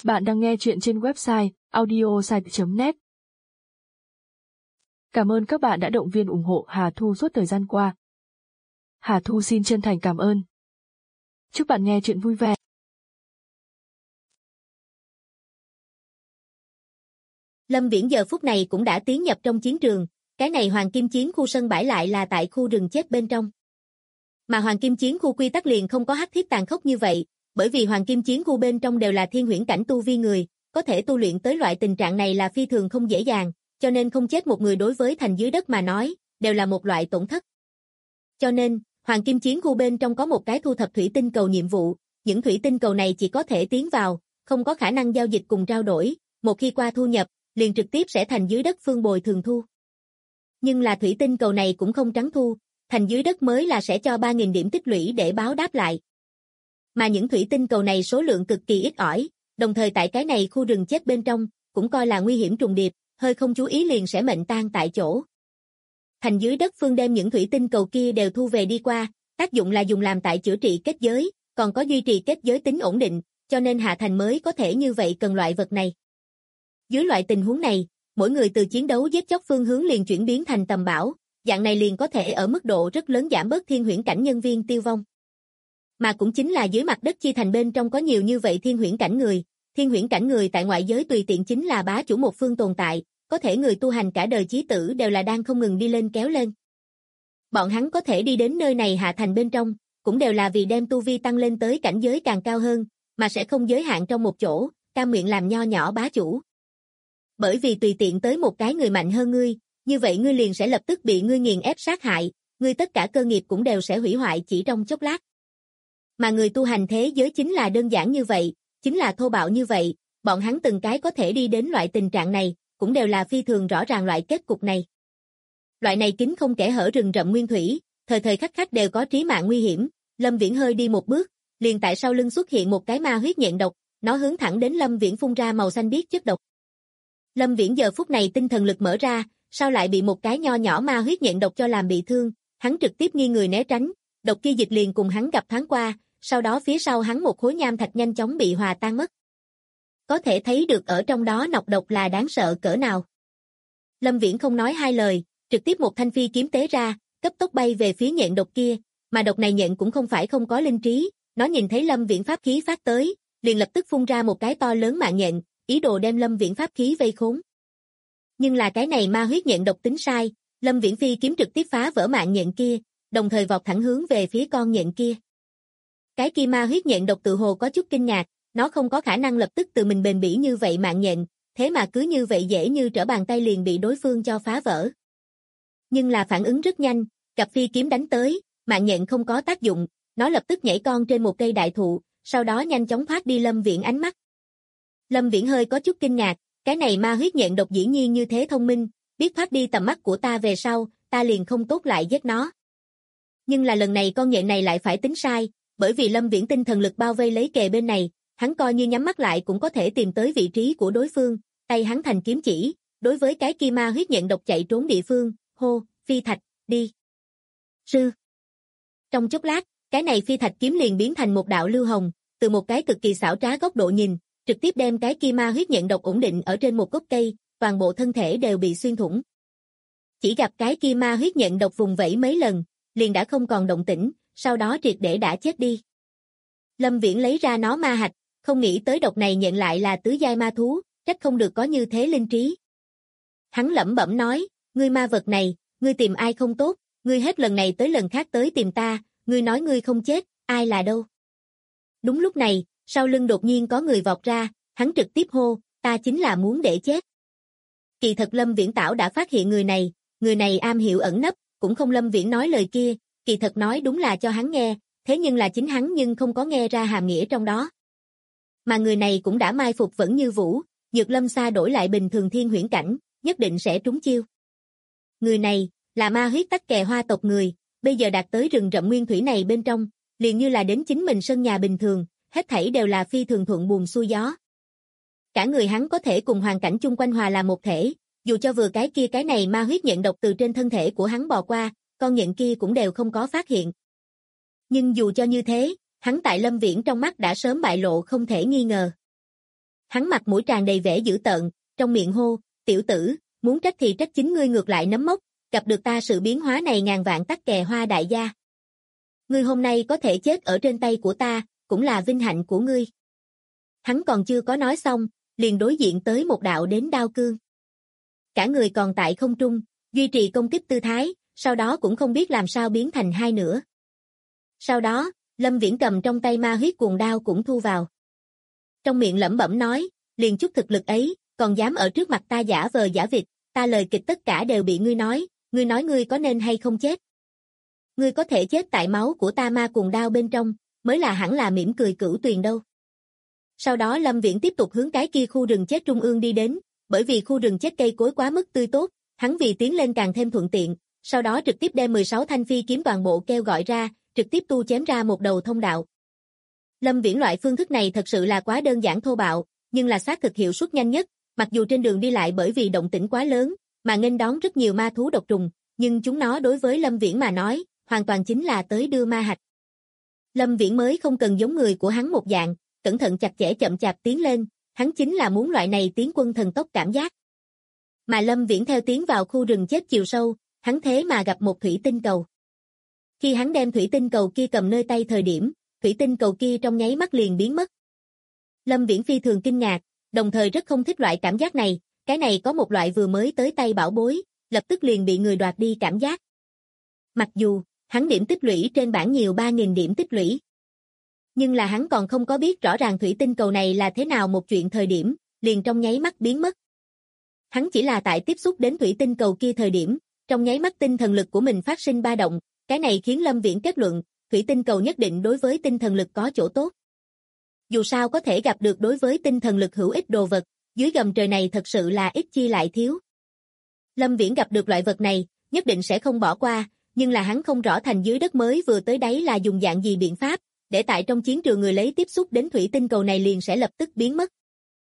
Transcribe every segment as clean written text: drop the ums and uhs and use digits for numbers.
Bạn đang nghe chuyện trên website audiosite.net. Cảm ơn các bạn đã động viên ủng hộ Hà Thu suốt thời gian qua. Hà Thu xin chân thành cảm ơn. Chúc bạn nghe chuyện vui vẻ. Lâm Viễn giờ phút này cũng đã tiến nhập trong chiến trường, cái này Hoàng Kim Chiến khu sân bãi lại là tại khu rừng chết bên trong. Mà Hoàng Kim Chiến khu quy tắc liền không có hắc thiết tàn khốc như vậy, bởi vì Hoàng Kim Chiến khu bên trong đều là thiên huyễn cảnh tu vi người, có thể tu luyện tới loại tình trạng này là phi thường không dễ dàng, cho nên không chết một người đối với thành dưới đất mà nói, đều là một loại tổn thất. Cho nên, Hoàng Kim Chiến khu bên trong có một cái thu thập thủy tinh cầu nhiệm vụ, những thủy tinh cầu này chỉ có thể tiến vào, không có khả năng giao dịch cùng trao đổi, một khi qua thu nhập, liền trực tiếp sẽ thành dưới đất phương bồi thường thu. Nhưng là thủy tinh cầu này cũng không trắng thu, thành dưới đất mới là sẽ cho 3.000 điểm tích lũy để báo đáp lại. Mà những thủy tinh cầu này số lượng cực kỳ ít ỏi, đồng thời tại cái này khu rừng chết bên trong, cũng coi là nguy hiểm trùng điệp, hơi không chú ý liền sẽ mệnh tang tại chỗ. Thành dưới đất phương đem những thủy tinh cầu kia đều thu về đi qua, tác dụng là dùng làm tại chữa trị kết giới, còn có duy trì kết giới tính ổn định, cho nên hạ thành mới có thể như vậy cần loại vật này. Dưới loại tình huống này, mỗi người từ chiến đấu giết chóc phương hướng liền chuyển biến thành tầm bão, dạng này liền có thể ở mức độ rất lớn giảm bớt thiên huyễn cảnh nhân viên tiêu vong. Mà cũng chính là dưới mặt đất chi thành bên trong có nhiều như vậy thiên huyễn cảnh người tại ngoại giới tùy tiện chính là bá chủ một phương tồn tại, có thể người tu hành cả đời chí tử đều là đang không ngừng đi lên kéo lên. Bọn hắn có thể đi đến nơi này hạ thành bên trong, cũng đều là vì đem tu vi tăng lên tới cảnh giới càng cao hơn, mà sẽ không giới hạn trong một chỗ, cam nguyện làm nho nhỏ bá chủ. Bởi vì tùy tiện tới một cái người mạnh hơn ngươi, như vậy ngươi liền sẽ lập tức bị ngươi nghiền ép sát hại, ngươi tất cả cơ nghiệp cũng đều sẽ hủy hoại chỉ trong chốc lát. Mà người tu hành thế giới chính là đơn giản như vậy, chính là thô bạo như vậy, bọn hắn từng cái có thể đi đến loại tình trạng này, cũng đều là phi thường rõ ràng loại kết cục này. Loại này kín không kẽ hở rừng rậm nguyên thủy, thời thời khắc khắc đều có trí mạng nguy hiểm, Lâm Viễn hơi đi một bước, liền tại sau lưng xuất hiện một cái ma huyết nhện độc, nó hướng thẳng đến Lâm Viễn phun ra màu xanh biếc chất độc. Lâm Viễn giờ phút này tinh thần lực mở ra, sao lại bị một cái nho nhỏ ma huyết nhện độc cho làm bị thương, hắn trực tiếp nghiêng người né tránh, độc kia dịch liền cùng hắn gặp thoáng qua, sau đó phía sau hắn một khối nham thạch nhanh chóng bị hòa tan mất. Có thể thấy được ở trong đó nọc độc là đáng sợ cỡ nào. Lâm Viễn không nói hai lời, trực tiếp một thanh phi kiếm tế ra, cấp tốc bay về phía nhện độc kia, mà độc này nhện cũng không phải không có linh trí, nó nhìn thấy Lâm Viễn pháp khí phát tới, liền lập tức phun ra một cái to lớn mạng nhện, ý đồ đem Lâm Viễn pháp khí vây khốn. Nhưng là cái này ma huyết nhện độc tính sai, Lâm Viễn phi kiếm trực tiếp phá vỡ mạng nhện kia, đồng thời vọt thẳng hướng về phía con nhện kia. Cái kia ma huyết nhện độc tự hồ có chút kinh ngạc, nó không có khả năng lập tức từ mình bền bỉ như vậy mạng nhện, thế mà cứ như vậy dễ như trở bàn tay liền bị đối phương cho phá vỡ. Nhưng là phản ứng rất nhanh, gặp phi kiếm đánh tới, mạng nhện không có tác dụng, nó lập tức nhảy con trên một cây đại thụ, sau đó nhanh chóng thoát đi Lâm Viễn ánh mắt. Lâm Viễn hơi có chút kinh ngạc, cái này ma huyết nhện độc dĩ nhiên như thế thông minh, biết thoát đi tầm mắt của ta về sau, ta liền không tốt lại giết nó. Nhưng là lần này con nhện này lại phải tính sai, bởi vì Lâm Viễn tinh thần lực bao vây lấy kề bên này, hắn coi như nhắm mắt lại cũng có thể tìm tới vị trí của đối phương, tay hắn thành kiếm chỉ, đối với cái kia ma huyết nhện độc chạy trốn địa phương, hô, phi thạch, đi. Sư. Trong chốc lát, cái này phi thạch kiếm liền biến thành một đạo lưu hồng, từ một cái cực kỳ xảo trá góc độ nhìn, trực tiếp đem cái kia ma huyết nhện độc ổn định ở trên một gốc cây, toàn bộ thân thể đều bị xuyên thủng. Chỉ gặp cái kia ma huyết nhện độc vùng vẫy mấy lần, liền đã không còn động tĩnh, sau đó triệt để đã chết đi. Lâm Viễn lấy ra nó ma hạch, không nghĩ tới độc này nhện lại là tứ giai ma thú, trách không được có như thế linh trí. Hắn lẩm bẩm nói, ngươi ma vật này, ngươi tìm ai không tốt, ngươi hết lần này tới lần khác tới tìm ta, ngươi nói ngươi không chết, ai là đâu. Đúng lúc này, sau lưng đột nhiên có người vọt ra, hắn trực tiếp hô, ta chính là muốn để chết. Kỳ thật Lâm Viễn Tảo đã phát hiện người này am hiểu ẩn nấp, cũng không Lâm Viễn nói lời kia, kỳ thật nói đúng là cho hắn nghe, thế nhưng là chính hắn nhưng không có nghe ra hàm nghĩa trong đó. Mà người này cũng đã mai phục vẫn như vũ, Nhược Lâm xa đổi lại bình thường thiên huyễn cảnh, nhất định sẽ trúng chiêu. Người này, là ma huyết tắc kè hoa tộc người, bây giờ đạt tới rừng rậm nguyên thủy này bên trong, liền như là đến chính mình sân nhà bình thường, hết thảy đều là phi thường thuận buồm xuôi gió. Cả người hắn có thể cùng hoàn cảnh chung quanh hòa làm một thể, dù cho vừa cái kia cái này ma huyết nhện độc từ trên thân thể của hắn bò qua, con nhện kia cũng đều không có phát hiện. Nhưng dù cho như thế, hắn tại Lâm Viễn trong mắt đã sớm bại lộ không thể nghi ngờ. Hắn mặt mũi tràn đầy vẻ dữ tợn, trong miệng hô, tiểu tử, muốn trách thì trách chính ngươi ngược lại nấm mốc, gặp được ta sự biến hóa này ngàn vạn tắc kè hoa đại gia. Ngươi hôm nay có thể chết ở trên tay của ta, cũng là vinh hạnh của ngươi. Hắn còn chưa có nói xong, liền đối diện tới một đạo đến đao cương. Cả người còn tại không trung, duy trì công kích tư thái, sau đó cũng không biết làm sao biến thành hai nửa. Sau đó, Lâm Viễn cầm trong tay ma huyết cuồng đao cũng thu vào. Trong miệng lẩm bẩm nói, liền chút thực lực ấy, còn dám ở trước mặt ta giả vờ giả vịt, ta lời kịch tất cả đều bị ngươi nói ngươi có nên hay không chết. Ngươi có thể chết tại máu của ta ma cuồng đao bên trong, mới là hẳn là mỉm cười cửu tuyền đâu. Sau đó Lâm Viễn tiếp tục hướng cái kia khu rừng chết trung ương đi đến, bởi vì khu rừng chết cây cối quá mức tươi tốt, hắn vì tiến lên càng thêm thuận tiện, sau đó trực tiếp đem 16 thanh phi kiếm toàn bộ kêu gọi ra, trực tiếp tu chém ra một đầu thông đạo. Lâm Viễn loại phương thức này thật sự là quá đơn giản thô bạo, nhưng là xác thực hiệu suất nhanh nhất, mặc dù trên đường đi lại bởi vì động tĩnh quá lớn, mà nghênh đón rất nhiều ma thú độc trùng, nhưng chúng nó đối với Lâm Viễn mà nói, hoàn toàn chính là tới đưa ma hạch. Lâm Viễn mới không cần giống người của hắn một dạng, cẩn thận chặt chẽ chậm chạp tiến lên, hắn chính là muốn loại này tiến quân thần tốc cảm giác. Mà Lâm Viễn theo tiến vào khu rừng chết chiều sâu, hắn thế mà gặp một thủy tinh cầu. Khi hắn đem thủy tinh cầu kia cầm nơi tay thời điểm, thủy tinh cầu kia trong nháy mắt liền biến mất. Lâm Viễn phi thường kinh ngạc, đồng thời rất không thích loại cảm giác này, cái này có một loại vừa mới tới tay bảo bối, lập tức liền bị người đoạt đi cảm giác. Mặc dù, hắn điểm tích lũy trên bảng nhiều 3.000 điểm tích lũy. Nhưng là hắn còn không có biết rõ ràng thủy tinh cầu này là thế nào một chuyện thời điểm, liền trong nháy mắt biến mất. Hắn chỉ là tại tiếp xúc đến thủy tinh cầu kia thời điểm, trong nháy mắt tinh thần lực của mình phát sinh ba động, cái này khiến Lâm Viễn kết luận, thủy tinh cầu nhất định đối với tinh thần lực có chỗ tốt. Dù sao có thể gặp được đối với tinh thần lực hữu ích đồ vật, dưới gầm trời này thật sự là ít chi lại thiếu. Lâm Viễn gặp được loại vật này, nhất định sẽ không bỏ qua, nhưng là hắn không rõ thành dưới đất mới vừa tới đấy là dùng dạng gì biện pháp, để tại trong chiến trường người lấy tiếp xúc đến thủy tinh cầu này liền sẽ lập tức biến mất.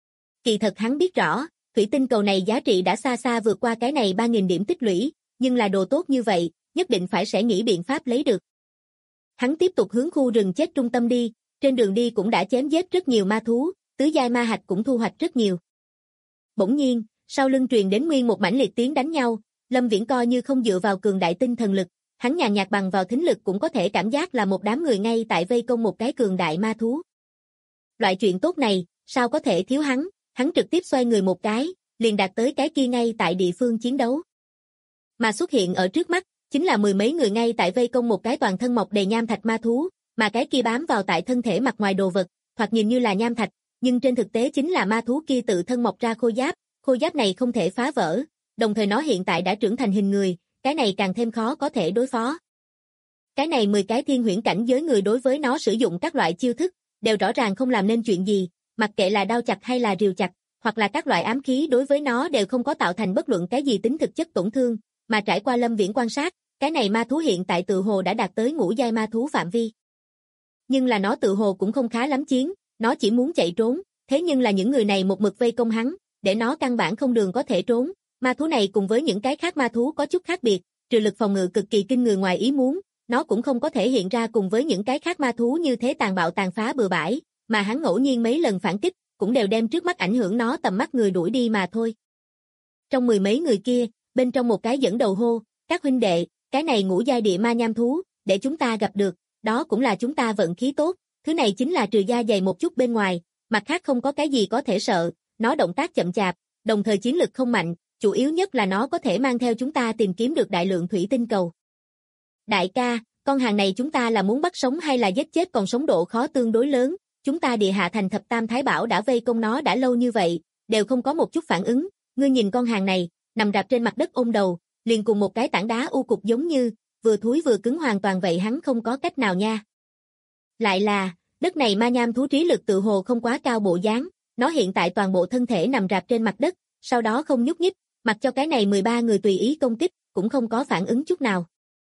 Kỳ thật hắn biết rõ, thủy tinh cầu này giá trị đã xa xa vượt qua cái này 3.000 điểm tích lũy, nhưng là đồ tốt như vậy, nhất định phải sẽ nghĩ biện pháp lấy được. Hắn tiếp tục hướng khu rừng chết trung tâm đi, trên đường đi cũng đã chém giết rất nhiều ma thú, tứ giai ma hạch cũng thu hoạch rất nhiều. Bỗng nhiên, sau lưng truyền đến nguyên một mảnh liệt tiếng đánh nhau, Lâm Viễn coi như không dựa vào cường đại tinh thần lực, hắn nhàn nhạt bằng vào thính lực cũng có thể cảm giác là một đám người ngay tại vây công một cái cường đại ma thú. Loại chuyện tốt này, sao có thể thiếu hắn trực tiếp xoay người một cái, liền đạt tới cái kia ngay tại địa phương chiến đấu. Mà xuất hiện ở trước mắt, chính là mười mấy người ngay tại vây công một cái toàn thân mọc đầy nham thạch ma thú, mà cái kia bám vào tại thân thể mặt ngoài đồ vật, thoạt nhìn như là nham thạch, nhưng trên thực tế chính là ma thú kia tự thân mọc ra khôi giáp này không thể phá vỡ, đồng thời nó hiện tại đã trưởng thành hình người, cái này càng thêm khó có thể đối phó. Cái này 10 cái thiên huyễn cảnh giới người đối với nó sử dụng các loại chiêu thức, đều rõ ràng không làm nên chuyện gì, mặc kệ là đao chặt hay là rìu chặt, hoặc là các loại ám khí đối với nó đều không có tạo thành bất luận cái gì tính thực chất tổn thương, mà trải qua Lâm Viễn quan sát, cái này ma thú hiện tại tự hồ đã đạt tới ngũ giai ma thú phạm vi. Nhưng là nó tự hồ cũng không khá lắm chiến, nó chỉ muốn chạy trốn, thế nhưng là những người này một mực vây công hắn, để nó căn bản không đường có thể trốn. Ma thú này cùng với những cái khác ma thú có chút khác biệt, trừ lực phòng ngự cực kỳ kinh người ngoài ý muốn, nó cũng không có thể hiện ra cùng với những cái khác ma thú như thế tàn bạo tàn phá bừa bãi, mà hắn ngẫu nhiên mấy lần phản kích, cũng đều đem trước mắt ảnh hưởng nó tầm mắt người đuổi đi mà thôi. Trong mười mấy người kia, bên trong một cái dẫn đầu hô, các huynh đệ, cái này ngũ giai địa ma nham thú, để chúng ta gặp được, đó cũng là chúng ta vận khí tốt, thứ này chính là trừ da dày một chút bên ngoài, mặt khác không có cái gì có thể sợ, nó động tác chậm chạp, đồng thời chiến lực không mạnh, chủ yếu nhất là nó có thể mang theo chúng ta tìm kiếm được đại lượng thủy tinh cầu. Đại ca, con hàng này chúng ta là muốn bắt sống hay là giết chết còn sống độ khó tương đối lớn, chúng ta địa hạ thành thập tam thái bảo đã vây công nó đã lâu như vậy, đều không có một chút phản ứng, ngươi nhìn con hàng này, nằm rạp trên mặt đất ôm đầu, liền cùng một cái tảng đá u cục giống như, vừa thúi vừa cứng hoàn toàn vậy hắn không có cách nào nha. Lại là, đất này ma nham thú trí lực tự hồ không quá cao bộ dáng, nó hiện tại toàn bộ thân thể nằm rạp trên mặt đất, sau đó không nhúc nhích, mặc cho cái này 13 người tùy ý công kích, cũng không có phản ứng chút nào.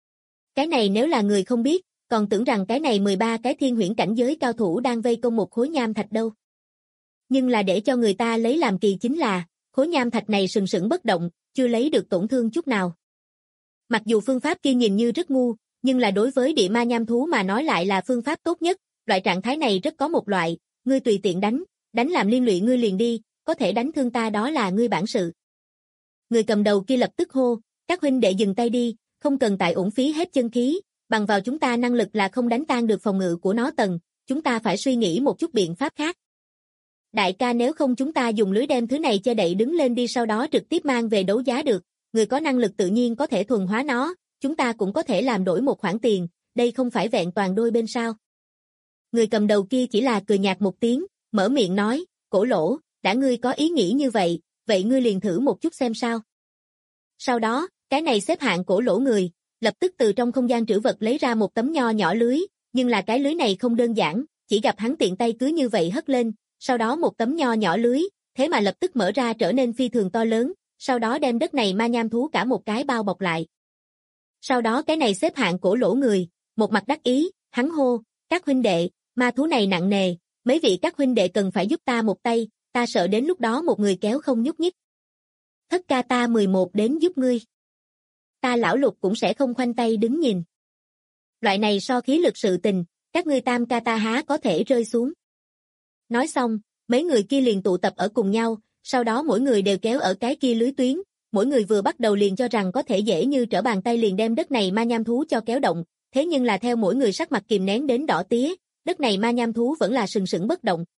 Cái này nếu là người không biết, còn tưởng rằng cái này 13 cái thiên huyễn cảnh giới cao thủ đang vây công một khối nham thạch đâu. Nhưng là để cho người ta lấy làm kỳ chính là, khối nham thạch này sừng sững bất động, chưa lấy được tổn thương chút nào. Mặc dù phương pháp kia nhìn như rất ngu, nhưng là đối với địa ma nham thú mà nói lại là phương pháp tốt nhất, loại trạng thái này rất có một loại, ngươi tùy tiện đánh, đánh làm liên lụy ngươi liền đi, có thể đánh thương ta đó là ngươi bản sự. Người cầm đầu kia lập tức hô, các huynh đệ dừng tay đi, không cần tại uổng phí hết chân khí, bằng vào chúng ta năng lực là không đánh tan được phòng ngự của nó tầng, chúng ta phải suy nghĩ một chút biện pháp khác. Đại ca, nếu không chúng ta dùng lưới đem thứ này che đậy đứng lên đi, sau đó trực tiếp mang về đấu giá được, người có năng lực tự nhiên có thể thuần hóa nó, chúng ta cũng có thể làm đổi một khoản tiền, đây không phải vẹn toàn đôi bên sao. Người cầm đầu kia chỉ là cười nhạt một tiếng, mở miệng nói, Cổ Lỗ, đã ngươi có ý nghĩ như vậy, vậy ngươi liền thử một chút xem sao. Sau đó, cái này xếp hạng Cổ Lỗ người, lập tức từ trong không gian trữ vật lấy ra một tấm nho nhỏ lưới, nhưng là cái lưới này không đơn giản, chỉ gặp hắn tiện tay cứ như vậy hất lên, sau đó một tấm nho nhỏ lưới, thế mà lập tức mở ra trở nên phi thường to lớn, sau đó đem đất này ma nham thú cả một cái bao bọc lại. Sau đó cái này xếp hạng Cổ Lỗ người, một mặt đắc ý, hắn hô, các huynh đệ, ma thú này nặng nề, mấy vị các huynh đệ cần phải giúp ta một tay, ta sợ đến lúc đó một người kéo không nhúc nhích. Thất ca ta 11 đến giúp ngươi. Ta lão Lục cũng sẽ không khoanh tay đứng nhìn. Loại này so khí lực sự tình, các ngươi tam ca ta há có thể rơi xuống. Nói xong, mấy người kia liền tụ tập ở cùng nhau, sau đó mỗi người đều kéo ở cái kia lưới tuyến, mỗi người vừa bắt đầu liền cho rằng có thể dễ như trở bàn tay liền đem đất này ma nham thú cho kéo động, thế nhưng là theo mỗi người sắc mặt kìm nén đến đỏ tía, đất này ma nham thú vẫn là sừng sững bất động.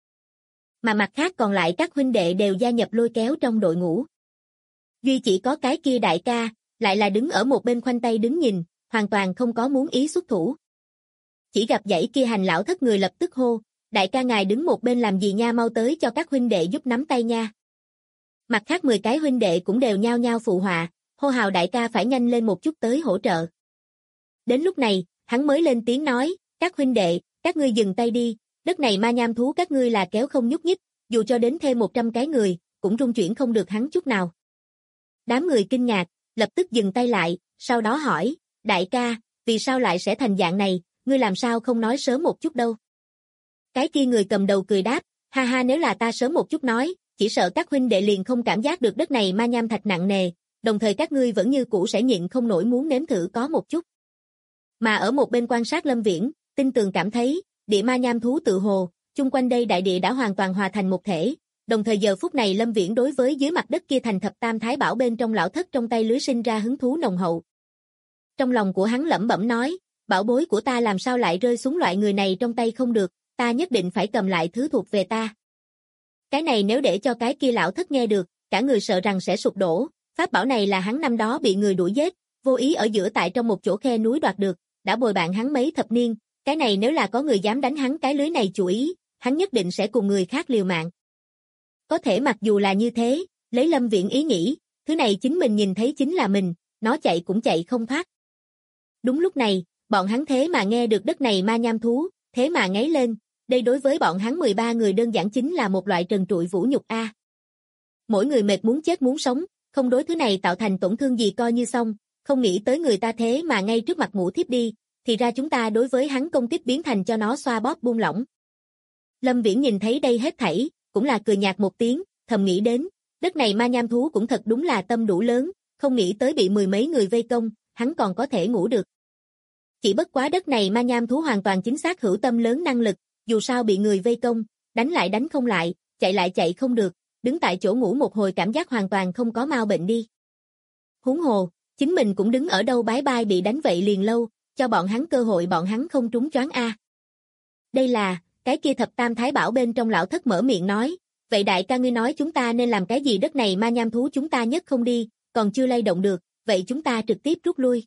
Mà mặt khác còn lại các huynh đệ đều gia nhập lôi kéo trong đội ngũ. Duy chỉ có cái kia đại ca, lại là đứng ở một bên khoanh tay đứng nhìn, hoàn toàn không có muốn ý xuất thủ. Chỉ gặp dãy kia Hành lão thất người lập tức hô, đại ca ngài đứng một bên làm gì nha, mau tới cho các huynh đệ giúp nắm tay nha. Mặt khác 10 cái huynh đệ cũng đều nhao nhao phụ họa, hô hào đại ca phải nhanh lên một chút tới hỗ trợ. Đến lúc này, hắn mới lên tiếng nói, các huynh đệ, các ngươi dừng tay đi, đất này ma nham thú các ngươi là kéo không nhúc nhích, dù cho đến thêm 100 cái người, cũng rung chuyển không được hắn chút nào. Đám người kinh ngạc, lập tức dừng tay lại, sau đó hỏi, đại ca, vì sao lại sẽ thành dạng này, ngươi làm sao không nói sớm một chút đâu. Cái kia người cầm đầu cười đáp, ha ha, nếu là ta sớm một chút nói, chỉ sợ các huynh đệ liền không cảm giác được đất này ma nham thạch nặng nề, đồng thời các ngươi vẫn như cũ sẽ nhịn không nổi muốn nếm thử có một chút. Mà ở một bên quan sát Lâm Viễn, tin tường cảm thấy, địa ma nham thú tự hồ, chung quanh đây đại địa đã hoàn toàn hòa thành một thể, đồng thời giờ phút này Lâm Viễn đối với dưới mặt đất kia thành thập tam thái bảo bên trong lão thất trong tay lưới sinh ra hứng thú nồng hậu. Trong lòng của hắn lẩm bẩm nói, bảo bối của ta làm sao lại rơi xuống loại người này trong tay không được, ta nhất định phải cầm lại thứ thuộc về ta. Cái này nếu để cho cái kia lão thất nghe được, cả người sợ rằng sẽ sụp đổ, pháp bảo này là hắn năm đó bị người đuổi giết, vô ý ở giữa tại trong một chỗ khe núi đoạt được, đã bồi bạn hắn mấy thập niên, cái này nếu là có người dám đánh hắn cái lưới này chủ ý, hắn nhất định sẽ cùng người khác liều mạng. Có thể mặc dù là như thế, lấy Lâm Viễn ý nghĩ, thứ này chính mình nhìn thấy chính là mình, nó chạy cũng chạy không thoát. Đúng lúc này, bọn hắn thế mà nghe được đất này ma nham thú, thế mà ngáy lên, đây đối với bọn hắn 13 người đơn giản chính là một loại trần trụi vũ nhục a. Mỗi người mệt muốn chết muốn sống, không đối thứ này tạo thành tổn thương gì coi như xong, không nghĩ tới người ta thế mà ngay trước mặt ngủ thiếp đi, thì ra chúng ta đối với hắn công kích biến thành cho nó xoa bóp buông lỏng. Lâm Viễn nhìn thấy đây hết thảy, cũng là cười nhạt một tiếng, thầm nghĩ đến, đất này ma nham thú cũng thật đúng là tâm đủ lớn, không nghĩ tới bị 10 mấy người vây công, hắn còn có thể ngủ được. Chỉ bất quá đất này ma nham thú hoàn toàn chính xác hữu tâm lớn năng lực, dù sao bị người vây công, đánh lại đánh không lại, chạy chạy không được, đứng tại chỗ ngủ một hồi cảm giác hoàn toàn không có mau bệnh đi. Huống hồ, chính mình cũng đứng ở đâu bái bai bị đánh vậy liền lâu, cho bọn hắn cơ hội bọn hắn không trúng choáng a. Đây là, cái kia thập tam thái bảo bên trong lão thất mở miệng nói, vậy đại ca ngươi nói chúng ta nên làm cái gì, đất này ma nham thú chúng ta nhất không đi, còn chưa lay động được, vậy chúng ta trực tiếp rút lui.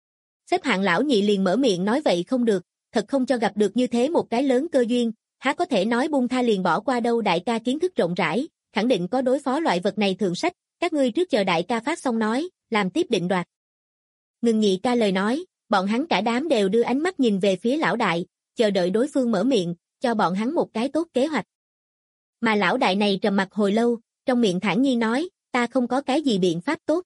Xếp hạng lão nhị liền mở miệng nói vậy không được, thật không cho gặp được như thế một cái lớn cơ duyên, há có thể nói buông tha liền bỏ qua đâu, đại ca kiến thức rộng rãi, khẳng định có đối phó loại vật này thượng sách, các ngươi trước chờ đại ca phát xong nói, làm tiếp định đoạt. Ngừng nhị ca lời nói, bọn hắn cả đám đều đưa ánh mắt nhìn về phía lão đại, chờ đợi đối phương mở miệng, cho bọn hắn một cái tốt kế hoạch. Mà lão đại này trầm mặc hồi lâu, trong miệng thản nhiên nói, ta không có cái gì biện pháp tốt.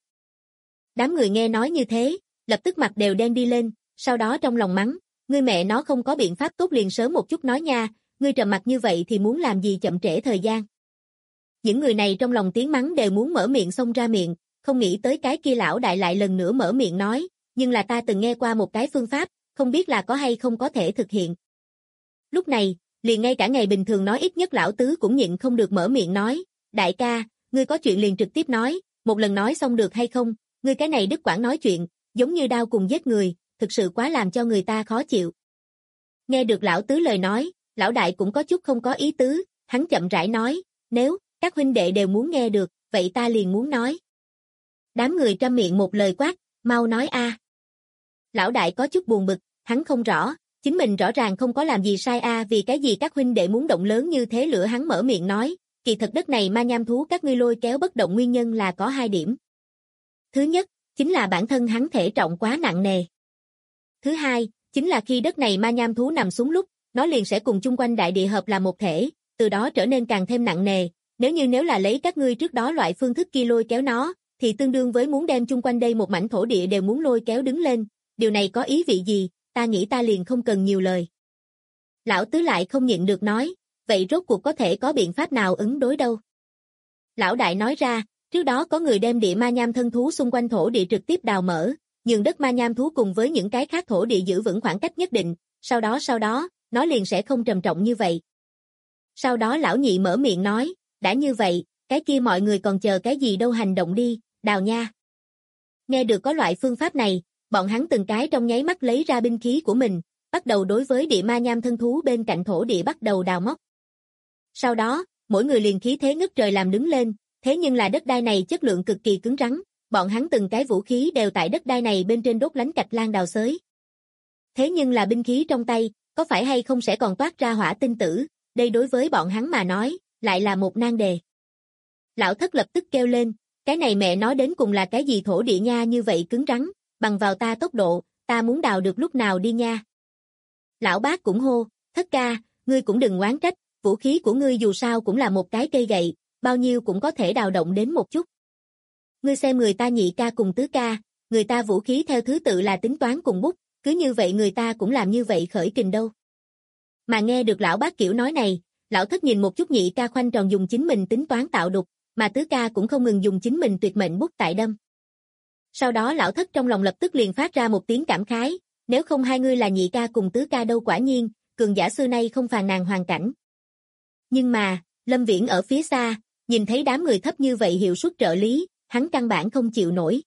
Đám người nghe nói như thế, lập tức mặt đều đen đi lên, sau đó trong lòng mắng, ngươi mẹ nó không có biện pháp tốt liền sớm một chút nói nha, ngươi trầm mặc như vậy thì muốn làm gì chậm trễ thời gian. Những người này trong lòng tiếng mắng đều muốn mở miệng xông ra miệng, không nghĩ tới cái kia lão đại lại lần nữa mở miệng nói, nhưng là ta từng nghe qua một cái phương pháp, không biết là có hay không có thể thực hiện. Lúc này, liền ngay cả ngày bình thường nói ít nhất lão tứ cũng nhịn không được mở miệng nói, đại ca, ngươi có chuyện liền trực tiếp nói, một lần nói xong được hay không, ngươi cái này đứt quãng nói chuyện, giống như đao cùng giết người, thực sự quá làm cho người ta khó chịu. Nghe được lão tứ lời nói, lão đại cũng có chút không có ý tứ, hắn chậm rãi nói, nếu các huynh đệ đều muốn nghe được, vậy ta liền muốn nói. Đám người trăm miệng một lời quát, mau nói a. Lão đại có chút buồn bực, hắn không rõ, chính mình rõ ràng không có làm gì sai a, vì cái gì các huynh đệ muốn động lớn như thế lửa, hắn mở miệng nói, kỳ thật đất này ma nham thú các ngươi lôi kéo bất động nguyên nhân là có 2 điểm. Thứ nhất, chính là bản thân hắn thể trọng quá nặng nề. Thứ hai, chính là khi đất này ma nham thú nằm xuống lúc, nó liền sẽ cùng chung quanh đại địa hợp làm một thể, từ đó trở nên càng thêm nặng nề. Nếu là lấy các ngươi trước đó loại phương thức kia lôi kéo nó, thì tương đương với muốn đem chung quanh đây một mảnh thổ địa đều muốn lôi kéo đứng lên. Điều này có ý vị gì, ta nghĩ ta liền không cần nhiều lời. Lão tứ lại không nhịn được nói, vậy rốt cuộc có thể có biện pháp nào ứng đối đâu? Lão đại nói ra, trước đó có người đem địa ma nham thân thú xung quanh thổ địa trực tiếp đào mở, nhường đất ma nham thú cùng với những cái khác thổ địa giữ vững khoảng cách nhất định, sau đó, nó liền sẽ không trầm trọng như vậy. Sau đó lão nhị mở miệng nói, đã như vậy, cái kia mọi người còn chờ cái gì đâu, hành động đi, đào nha. Nghe được có loại phương pháp này, bọn hắn từng cái trong nháy mắt lấy ra binh khí của mình, bắt đầu đối với địa ma nham thân thú bên cạnh thổ địa bắt đầu đào móc. Sau đó, mỗi người liền khí thế ngất trời làm đứng lên, thế nhưng là đất đai này chất lượng cực kỳ cứng rắn, bọn hắn từng cái vũ khí đều tại đất đai này bên trên đốt lánh cạch lan đào xới. Thế nhưng là binh khí trong tay, có phải hay không sẽ còn toát ra hỏa tinh tử, đây đối với bọn hắn mà nói, lại là một nan đề. Lão thất lập tức kêu lên, cái này mẹ nói đến cùng là cái gì thổ địa nha, như vậy cứng rắn, bằng vào ta tốc độ, ta muốn đào được lúc nào đi nha. Lão bác cũng hô, thất ca, ngươi cũng đừng oán trách, vũ khí của ngươi dù sao cũng là một cái cây gậy, bao nhiêu cũng có thể đào động đến một chút. Ngươi xem người ta nhị ca cùng tứ ca, người ta vũ khí theo thứ tự là tính toán cùng bút, cứ như vậy người ta cũng làm như vậy khởi kình đâu. Mà nghe được lão bác kiểu nói này, lão thất nhìn một chút nhị ca khoanh tròn dùng chính mình tính toán tạo đục, mà tứ ca cũng không ngừng dùng chính mình tuyệt mệnh bút tại đâm. Sau đó lão thất trong lòng lập tức liền phát ra một tiếng cảm khái, nếu không hai ngươi là nhị ca cùng tứ ca đâu, quả nhiên, cường giả xưa nay không phàn nàn hoàn cảnh. Nhưng mà, Lâm Viễn ở phía xa, nhìn thấy đám người thấp như vậy hiệu suất trợ lý, hắn căn bản không chịu nổi.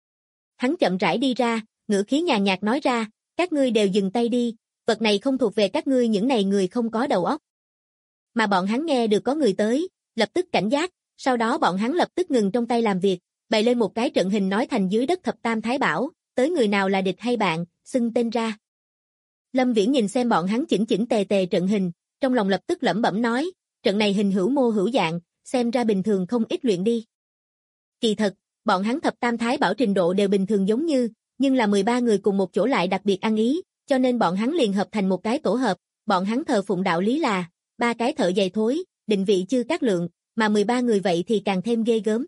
Hắn chậm rãi đi ra, ngữ khí nhàn nhạt nói ra, các ngươi đều dừng tay đi, vật này không thuộc về các ngươi những này người không có đầu óc. Mà bọn hắn nghe được có người tới, lập tức cảnh giác, sau đó bọn hắn lập tức ngừng trong tay làm việc, bày lên một cái trận hình nói thành dưới đất thập tam thái bảo, tới người nào là địch hay bạn, xưng tên ra. Lâm Viễn nhìn xem bọn hắn chỉnh chỉnh tề tề trận hình, trong lòng lập tức lẩm bẩm nói, trận này hình hữu mô hữu dạng, xem ra bình thường không ít luyện đi. Kỳ thật, bọn hắn thập tam thái bảo trình độ đều bình thường giống như, nhưng là 13 người cùng một chỗ lại đặc biệt ăn ý, cho nên bọn hắn liền hợp thành một cái tổ hợp, bọn hắn thờ phụng đạo lý là, 3 cái thợ giày thối, định vị chư các lượng, mà 13 người vậy thì càng thêm ghê gớm.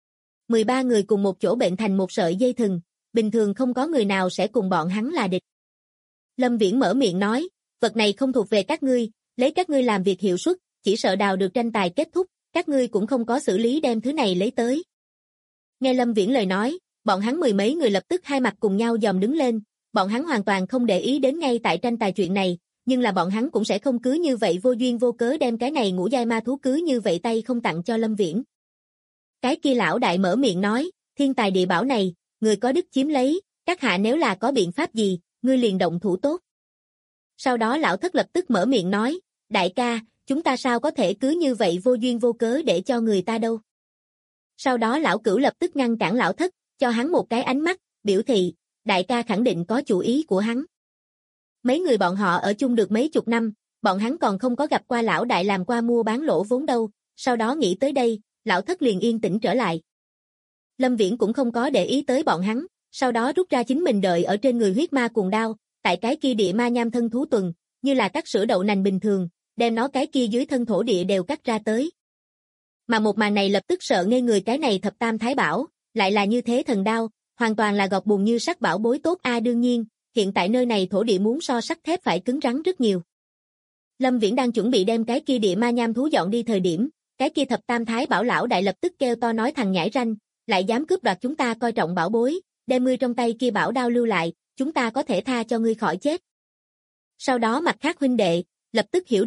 13 người cùng một chỗ bệnh thành một sợi dây thừng, bình thường không có người nào sẽ cùng bọn hắn là địch. Lâm Viễn mở miệng nói, vật này không thuộc về các ngươi, lấy các ngươi làm việc hiệu suất, chỉ sợ đào được tranh tài kết thúc, các ngươi cũng không có xử lý đem thứ này lấy tới. Nghe Lâm Viễn lời nói, bọn hắn 10 mấy người lập tức hai mặt cùng nhau dòm đứng lên, bọn hắn hoàn toàn không để ý đến ngay tại tranh tài chuyện này, nhưng là bọn hắn cũng sẽ không cứ như vậy vô duyên vô cớ đem cái này ngũ giai ma thú cứ như vậy tay không tặng cho Lâm Viễn. Cái kia lão đại mở miệng nói, thiên tài địa bảo này, người có đức chiếm lấy, các hạ nếu là có biện pháp gì, ngươi liền động thủ tốt. Sau đó lão thất lập tức mở miệng nói, đại ca, chúng ta sao có thể cứ như vậy vô duyên vô cớ để cho người ta đâu. Sau đó lão cửu lập tức ngăn cản lão thất, cho hắn một cái ánh mắt, biểu thị, đại ca khẳng định có chủ ý của hắn. Mấy người bọn họ ở chung được mấy chục năm, bọn hắn còn không có gặp qua lão đại làm qua mua bán lỗ vốn đâu, sau đó nghĩ tới đây, lão thất liền yên tĩnh trở lại. Lâm Viễn cũng không có để ý tới bọn hắn, sau đó rút ra chính mình đợi ở trên người huyết ma cuồng đao, tại cái kia địa ma nham thân thú tuần, như là cắt sữa đậu nành bình thường, đem nó cái kia dưới thân thổ địa đều cắt ra tới. Mà một màn này lập tức sợ ngây người, cái này thập tam thái bảo, lại là như thế thần đao, hoàn toàn là gọt bùn như sắt bảo bối tốt a. Đương nhiên, hiện tại nơi này thổ địa muốn so sắt thép phải cứng rắn rất nhiều. Lâm Viễn đang chuẩn bị đem cái kia địa ma nham thú dọn đi thời điểm, cái kia thập tam thái bảo lão đại lập tức kêu to nói, thằng nhãi ranh, lại dám cướp đoạt chúng ta coi trọng bảo bối, đem ngươi trong tay kia bảo đao lưu lại, chúng ta có thể tha cho ngươi khỏi chết. Sau đó mặt khác huynh đệ, lập tức hiểu được,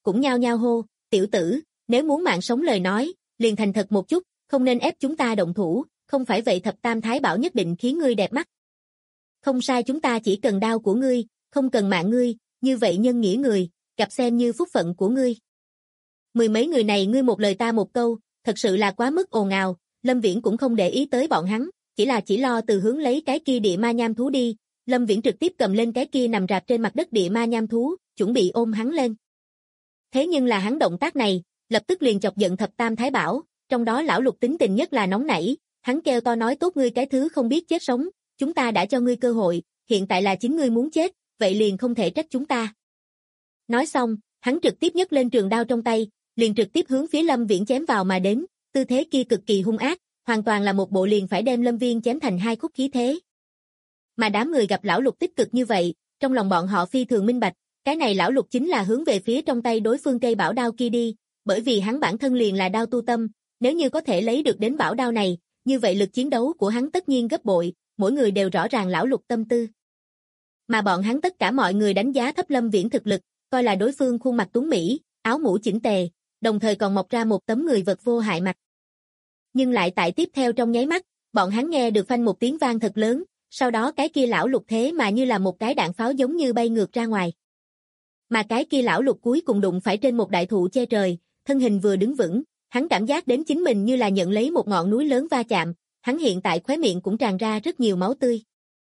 cũng nhao nhao hô, tiểu tử, nếu muốn mạng sống lời nói, liền thành thật một chút, không nên ép chúng ta động thủ, không phải vậy thập tam thái bảo nhất định khiến ngươi đẹp mắt. Không sai, chúng ta chỉ cần đao của ngươi, không cần mạng ngươi, như vậy nhân nghĩa người, gặp xem như phúc phận của ngươi. Mười mấy người này ngươi một lời ta một câu, thật sự là quá mức ồn ào, Lâm Viễn cũng không để ý tới bọn hắn, chỉ lo từ hướng lấy cái kia địa ma nham thú đi. Lâm Viễn trực tiếp cầm lên cái kia nằm rạp trên mặt đất địa ma nham thú, chuẩn bị ôm hắn lên. Thế nhưng là hắn động tác này, lập tức liền chọc giận thập tam thái bảo, trong đó lão Lục tính tình nhất là nóng nảy, hắn kêu to nói tốt ngươi cái thứ không biết chết sống, chúng ta đã cho ngươi cơ hội, hiện tại là chính ngươi muốn chết, vậy liền không thể trách chúng ta. Nói xong, hắn trực tiếp nhấc lên trường đao trong tay, liền trực tiếp hướng phía Lâm Viễn chém vào mà đến, tư thế kia cực kỳ hung ác, hoàn toàn là một bộ liền phải đem Lâm Viễn chém thành hai khúc khí thế. Mà đám người gặp lão Lục tích cực như vậy, trong lòng bọn họ phi thường minh bạch, cái này lão Lục chính là hướng về phía trong tay đối phương cây bảo đao kia đi, bởi vì hắn bản thân liền là đao tu tâm, nếu như có thể lấy được đến bảo đao này, như vậy lực chiến đấu của hắn tất nhiên gấp bội, mỗi người đều rõ ràng lão Lục tâm tư. Mà bọn hắn tất cả mọi người đánh giá thấp Lâm Viễn thực lực, coi là đối phương khuôn mặt tuấn mỹ, áo mũ chỉnh tề, đồng thời còn mọc ra một tấm người vật vô hại mặt. Nhưng lại tại tiếp theo trong nháy mắt, bọn hắn nghe được phanh một tiếng vang thật lớn, sau đó cái kia lão Lục thế mà như là một cái đạn pháo giống như bay ngược ra ngoài. Mà cái kia lão Lục cuối cùng đụng phải trên một đại thụ che trời, thân hình vừa đứng vững, hắn cảm giác đến chính mình như là nhận lấy một ngọn núi lớn va chạm, hắn hiện tại khóe miệng cũng tràn ra rất nhiều máu tươi.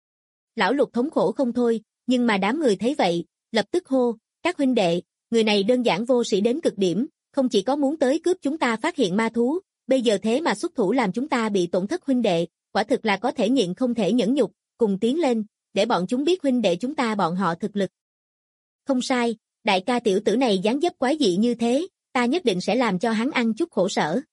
Lão Lục thống khổ không thôi, nhưng mà đám người thấy vậy, lập tức hô, các huynh đệ, người này đơn giản vô sĩ đến cực điểm, không chỉ có muốn tới cướp chúng ta phát hiện ma thú, bây giờ thế mà xuất thủ làm chúng ta bị tổn thất huynh đệ, quả thực là có thể nhịn không thể nhẫn nhục, cùng tiến lên, để bọn chúng biết huynh đệ chúng ta bọn họ thực lực. Không sai, đại ca tiểu tử này dáng dấp quái dị như thế, ta nhất định sẽ làm cho hắn ăn chút khổ sở.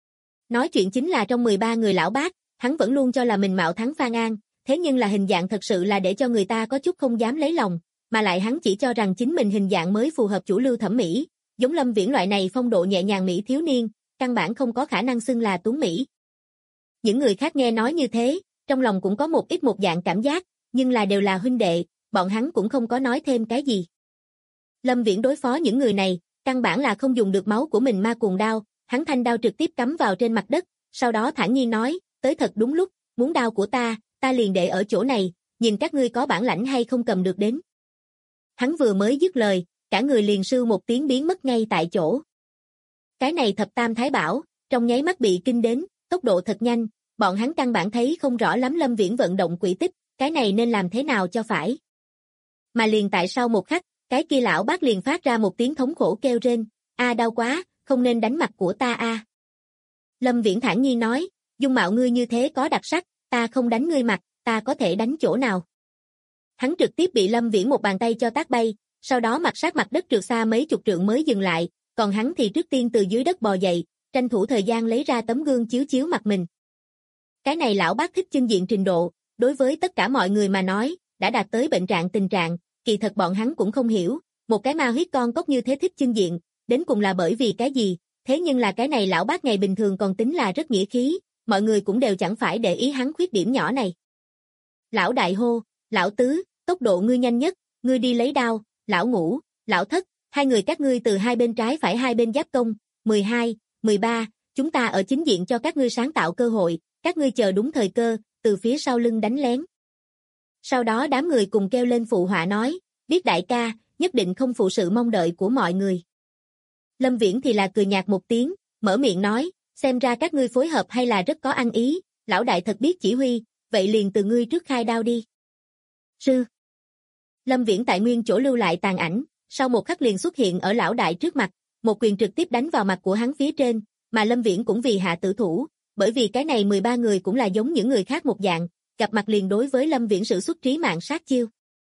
Nói chuyện chính là trong 13 người lão bác, hắn vẫn luôn cho là mình mạo thắng Phan An, thế nhưng là hình dạng thật sự là để cho người ta có chút không dám lấy lòng, mà lại hắn chỉ cho rằng chính mình hình dạng mới phù hợp chủ lưu thẩm mỹ, giống Lâm Viễn loại này phong độ nhẹ nhàng mỹ thiếu niên, căn bản không có khả năng xưng là tuấn mỹ. Những người khác nghe nói như thế, trong lòng cũng có một ít một dạng cảm giác, nhưng là đều là huynh đệ, bọn hắn cũng không có nói thêm cái gì. Lâm Viễn đối phó những người này, căn bản là không dùng được máu của mình ma cuồng đao, hắn thanh đao trực tiếp cắm vào trên mặt đất, sau đó thản nhiên nói, tới thật đúng lúc, muốn đao của ta liền để ở chỗ này, nhìn các ngươi có bản lãnh hay không cầm được đến. Hắn vừa mới dứt lời, cả người liền sưu một tiếng biến mất ngay tại chỗ. Cái này thập tam thái bảo, trong nháy mắt bị kinh đến, tốc độ thật nhanh, bọn hắn căn bản thấy không rõ lắm Lâm Viễn vận động quỹ tích, cái này nên làm thế nào cho phải. Mà liền tại sau một khắc, cái kia lão bác liền phát ra một tiếng thống khổ kêu rên, đau quá, không nên đánh mặt của ta a. Lâm Viễn thản nhiên nói, dung mạo ngươi như thế có đặc sắc, ta không đánh ngươi mặt, ta có thể đánh chỗ nào. Hắn trực tiếp bị Lâm Viễn một bàn tay cho tát bay, sau đó mặt sát mặt đất trượt xa mấy chục trượng mới dừng lại, còn hắn thì trước tiên từ dưới đất bò dậy, tranh thủ thời gian lấy ra tấm gương chiếu chiếu mặt mình. Cái này lão bác thích chân diện trình độ, đối với tất cả mọi người mà nói, đã đạt tới bệnh trạng tình trạng, kỳ thật bọn hắn cũng không hiểu, một cái ma huyết con cóc như thế thích chân diện, đến cùng là bởi vì cái gì, thế nhưng là cái này lão bác ngày bình thường còn tính là rất nghĩa khí, mọi người cũng đều chẳng phải để ý hắn khuyết điểm nhỏ này. Lão đại hô, lão tứ, tốc độ ngươi nhanh nhất, ngươi đi lấy đao, lão ngũ, lão thất, hai người các ngươi từ hai bên trái phải hai bên giáp công, 12, 13, chúng ta ở chính diện cho các ngươi sáng tạo cơ hội, các ngươi chờ đúng thời cơ, từ phía sau lưng đánh lén. Sau đó đám người cùng kêu lên phụ họa nói, biết đại ca, nhất định không phụ sự mong đợi của mọi người. Lâm Viễn thì là cười nhạt một tiếng, mở miệng nói, xem ra các ngươi phối hợp hay là rất có ăn ý, lão đại thật biết chỉ huy, vậy liền từ ngươi trước khai đao đi. Sư. Lâm Viễn tại nguyên chỗ lưu lại tàn ảnh, sau một khắc liền xuất hiện ở lão đại trước mặt, một quyền trực tiếp đánh vào mặt của hắn phía trên, mà Lâm Viễn cũng vì hạ tử thủ, bởi vì cái này 13 người cũng là giống những người khác một dạng, gặp mặt liền đối với Lâm Viễn sử xuất trí mạng sát chiêu.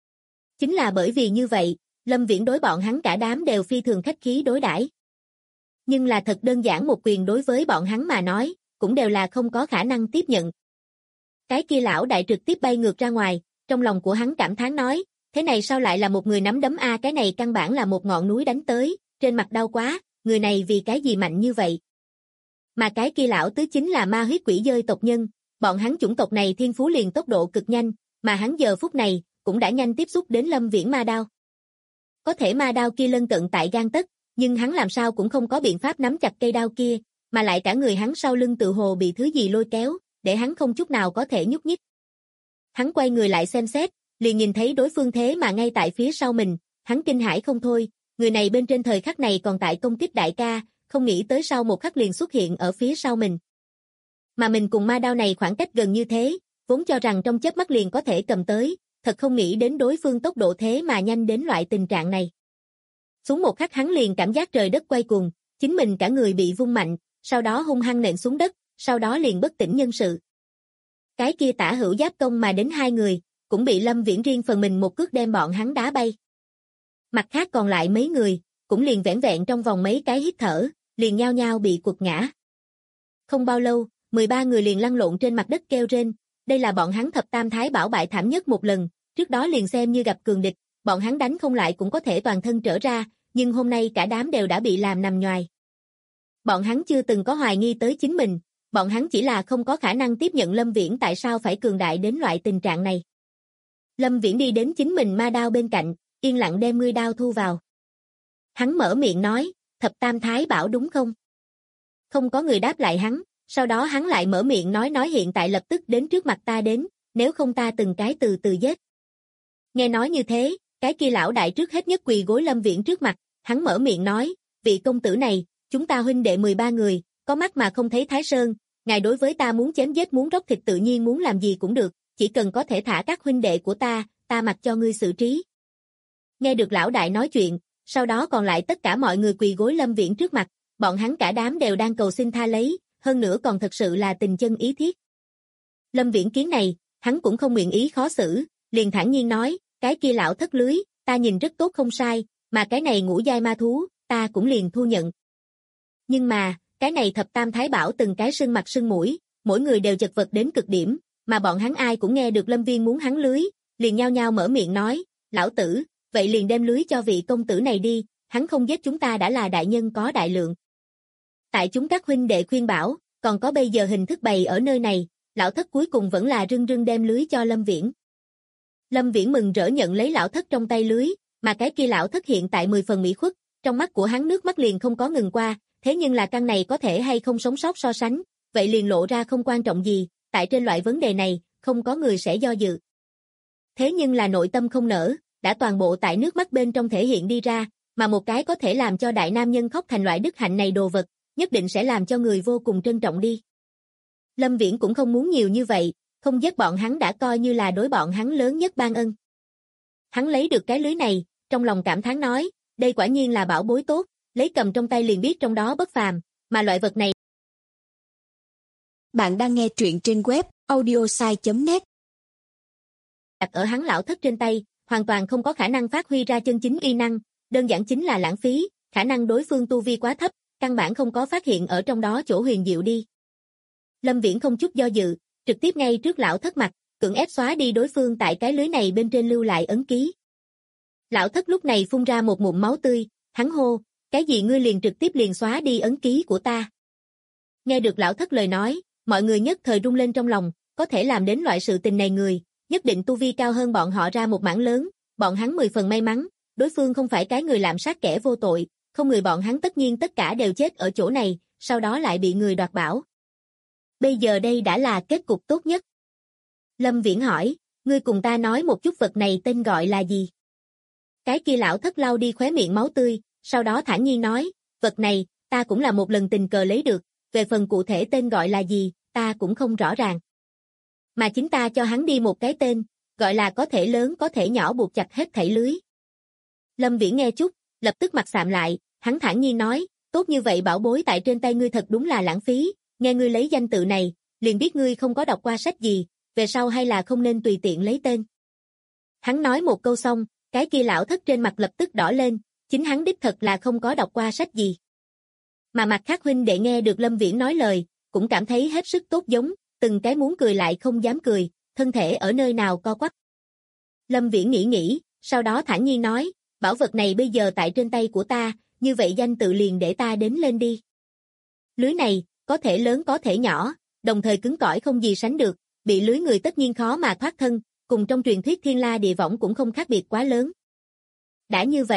Chính là bởi vì như vậy, Lâm Viễn đối bọn hắn cả đám đều phi thường khách khí đối đãi. Nhưng là thật đơn giản một quyền đối với bọn hắn mà nói, cũng đều là không có khả năng tiếp nhận. Cái kia lão đại trực tiếp bay ngược ra ngoài, trong lòng của hắn cảm thán nói, thế này sao lại là một người nắm đấm cái này căn bản là một ngọn núi đánh tới, trên mặt đau quá, người này vì cái gì mạnh như vậy. Mà cái kia lão tứ chính là ma huyết quỷ dơi tộc nhân, bọn hắn chủng tộc này thiên phú liền tốc độ cực nhanh, mà hắn giờ phút này cũng đã nhanh tiếp xúc đến Lâm Viễn ma đao. Có thể ma đao kia lân cận tại gan tất, nhưng hắn làm sao cũng không có biện pháp nắm chặt cây đao kia, mà lại cả người hắn sau lưng tự hồ bị thứ gì lôi kéo, để hắn không chút nào có thể nhúc nhích. Hắn quay người lại xem xét, liền nhìn thấy đối phương thế mà ngay tại phía sau mình, hắn kinh hãi không thôi, người này bên trên thời khắc này còn tại công kích đại ca, không nghĩ tới sau một khắc liền xuất hiện ở phía sau mình. Mà mình cùng ma đao này khoảng cách gần như thế, vốn cho rằng trong chớp mắt liền có thể cầm tới, thật không nghĩ đến đối phương tốc độ thế mà nhanh đến loại tình trạng này. Xuống một khắc hắn liền cảm giác trời đất quay cuồng, chính mình cả người bị vung mạnh, sau đó hung hăng nện xuống đất, sau đó liền bất tỉnh nhân sự. Cái kia tả hữu giáp công mà đến hai người, cũng bị Lâm Viễn riêng phần mình một cước đem bọn hắn đá bay. Mặt khác còn lại mấy người, cũng liền vẻn vẹn trong vòng mấy cái hít thở, liền nhao nhao bị quật ngã. Không bao lâu, 13 người liền lăn lộn trên mặt đất kêu rên, đây là bọn hắn thập tam thái bảo bại thảm nhất một lần, trước đó liền xem như gặp cường địch, bọn hắn đánh không lại cũng có thể toàn thân trở ra, nhưng hôm nay cả đám đều đã bị làm nằm nhoài. Bọn hắn chưa từng có hoài nghi tới chính mình, bọn hắn chỉ là không có khả năng tiếp nhận Lâm Viễn tại sao phải cường đại đến loại tình trạng này. Lâm Viễn đi đến chính mình ma đao bên cạnh, yên lặng đem ngươi đao thu vào. Hắn mở miệng nói, thập tam thái bảo đúng không? Không có người đáp lại hắn, sau đó hắn lại mở miệng nói hiện tại lập tức đến trước mặt ta đến, nếu không ta từng cái từ từ giết. Nghe nói như thế, cái kia lão đại trước hết nhất quỳ gối Lâm Viễn trước mặt, hắn mở miệng nói, vị công tử này, chúng ta huynh đệ 13 người, có mắt mà không thấy Thái Sơn, ngài đối với ta muốn chém giết muốn róc thịt tự nhiên muốn làm gì cũng được, chỉ cần có thể thả các huynh đệ của ta mặc cho ngươi xử trí. Nghe được lão đại nói chuyện, sau đó còn lại tất cả mọi người quỳ gối Lâm Viễn trước mặt, bọn hắn cả đám đều đang cầu xin tha lấy, hơn nữa còn thật sự là tình chân ý thiết. Lâm Viễn kiến này, hắn cũng không nguyện ý khó xử, liền thản nhiên nói, cái kia lão thất lưới, ta nhìn rất tốt không sai, mà cái này ngũ giai ma thú, ta cũng liền thu nhận. Nhưng mà, cái này thập tam thái bảo từng cái sưng mặt sưng mũi, mỗi người đều chật vật đến cực điểm, mà bọn hắn ai cũng nghe được Lâm Viên muốn hắn lưới, liền nhao nhao mở miệng nói, lão tử, vậy liền đem lưới cho vị công tử này đi, hắn không giết chúng ta đã là đại nhân có đại lượng. Tại chúng các huynh đệ khuyên bảo, còn có bây giờ hình thức bày ở nơi này, lão thất cuối cùng vẫn là rưng rưng đem lưới cho Lâm Viễn. Lâm Viễn mừng rỡ nhận lấy lão thất trong tay lưới, mà cái kia lão thất hiện tại 10 phần mỹ khuất, trong mắt của hắn nước mắt liền không có ngừng qua, thế nhưng là căn này có thể hay không sống sót so sánh, vậy liền lộ ra không quan trọng gì, tại trên loại vấn đề này, không có người sẽ do dự. Thế nhưng là nội tâm không nở, đã toàn bộ tại nước mắt bên trong thể hiện đi ra, mà một cái có thể làm cho đại nam nhân khóc thành loại đức hạnh này đồ vật, nhất định sẽ làm cho người vô cùng trân trọng đi. Lâm Viễn cũng không muốn nhiều như vậy, không giết bọn hắn đã coi như là đối bọn hắn lớn nhất ban ân. Hắn lấy được cái lưới này, trong lòng cảm thán nói, đây quả nhiên là bảo bối tốt, lấy cầm trong tay liền biết trong đó bất phàm, mà loại vật này. Bạn đang nghe truyện trên web audiosai.net. Đặt ở hắn lão thất trên tay, hoàn toàn không có khả năng phát huy ra chân chính uy năng, đơn giản chính là lãng phí, khả năng đối phương tu vi quá thấp, căn bản không có phát hiện ở trong đó chỗ huyền diệu đi. Lâm Viễn không chút do dự, trực tiếp ngay trước lão thất mặt, cưỡng ép xóa đi đối phương tại cái lưới này bên trên lưu lại ấn ký. Lão thất lúc này phun ra một ngụm máu tươi, hắn hô, cái gì ngươi liền trực tiếp liền xóa đi ấn ký của ta. Nghe được lão thất lời nói, mọi người nhất thời rung lên trong lòng, có thể làm đến loại sự tình này người, nhất định tu vi cao hơn bọn họ ra một mảng lớn, bọn hắn 10 phần may mắn, đối phương không phải cái người lạm sát kẻ vô tội, không người bọn hắn tất nhiên tất cả đều chết ở chỗ này, sau đó lại bị người đoạt bảo. Bây giờ đây đã là kết cục tốt nhất. Lâm Viễn hỏi, ngươi cùng ta nói một chút vật này tên gọi là gì? Cái kia lão thất lau đi khóe miệng máu tươi, sau đó thản nhiên nói, vật này, ta cũng là một lần tình cờ lấy được, về phần cụ thể tên gọi là gì, ta cũng không rõ ràng. Mà chính ta cho hắn đi một cái tên, gọi là có thể lớn có thể nhỏ buộc chặt hết thảy lưới. Lâm Viễn nghe chút, lập tức mặt sạm lại, hắn thản nhiên nói, tốt như vậy bảo bối tại trên tay ngươi thật đúng là lãng phí, nghe ngươi lấy danh tự này, liền biết ngươi không có đọc qua sách gì, về sau hay là không nên tùy tiện lấy tên. Hắn nói một câu xong, cái kia lão thất trên mặt lập tức đỏ lên, chính hắn đích thật là không có đọc qua sách gì. Mà mặt khác huynh đệ nghe được Lâm Viễn nói lời, cũng cảm thấy hết sức tốt giống, từng cái muốn cười lại không dám cười, thân thể ở nơi nào co quắp. Lâm Viễn nghĩ, sau đó thản nhiên nói, bảo vật này bây giờ tại trên tay của ta, như vậy danh tự liền để ta đến lên đi. Lưới này, có thể lớn có thể nhỏ, đồng thời cứng cỏi không gì sánh được, bị lưới người tất nhiên khó mà thoát thân, cùng trong truyền thuyết thiên la địa võng cũng không khác biệt quá lớn. Đã như vậy,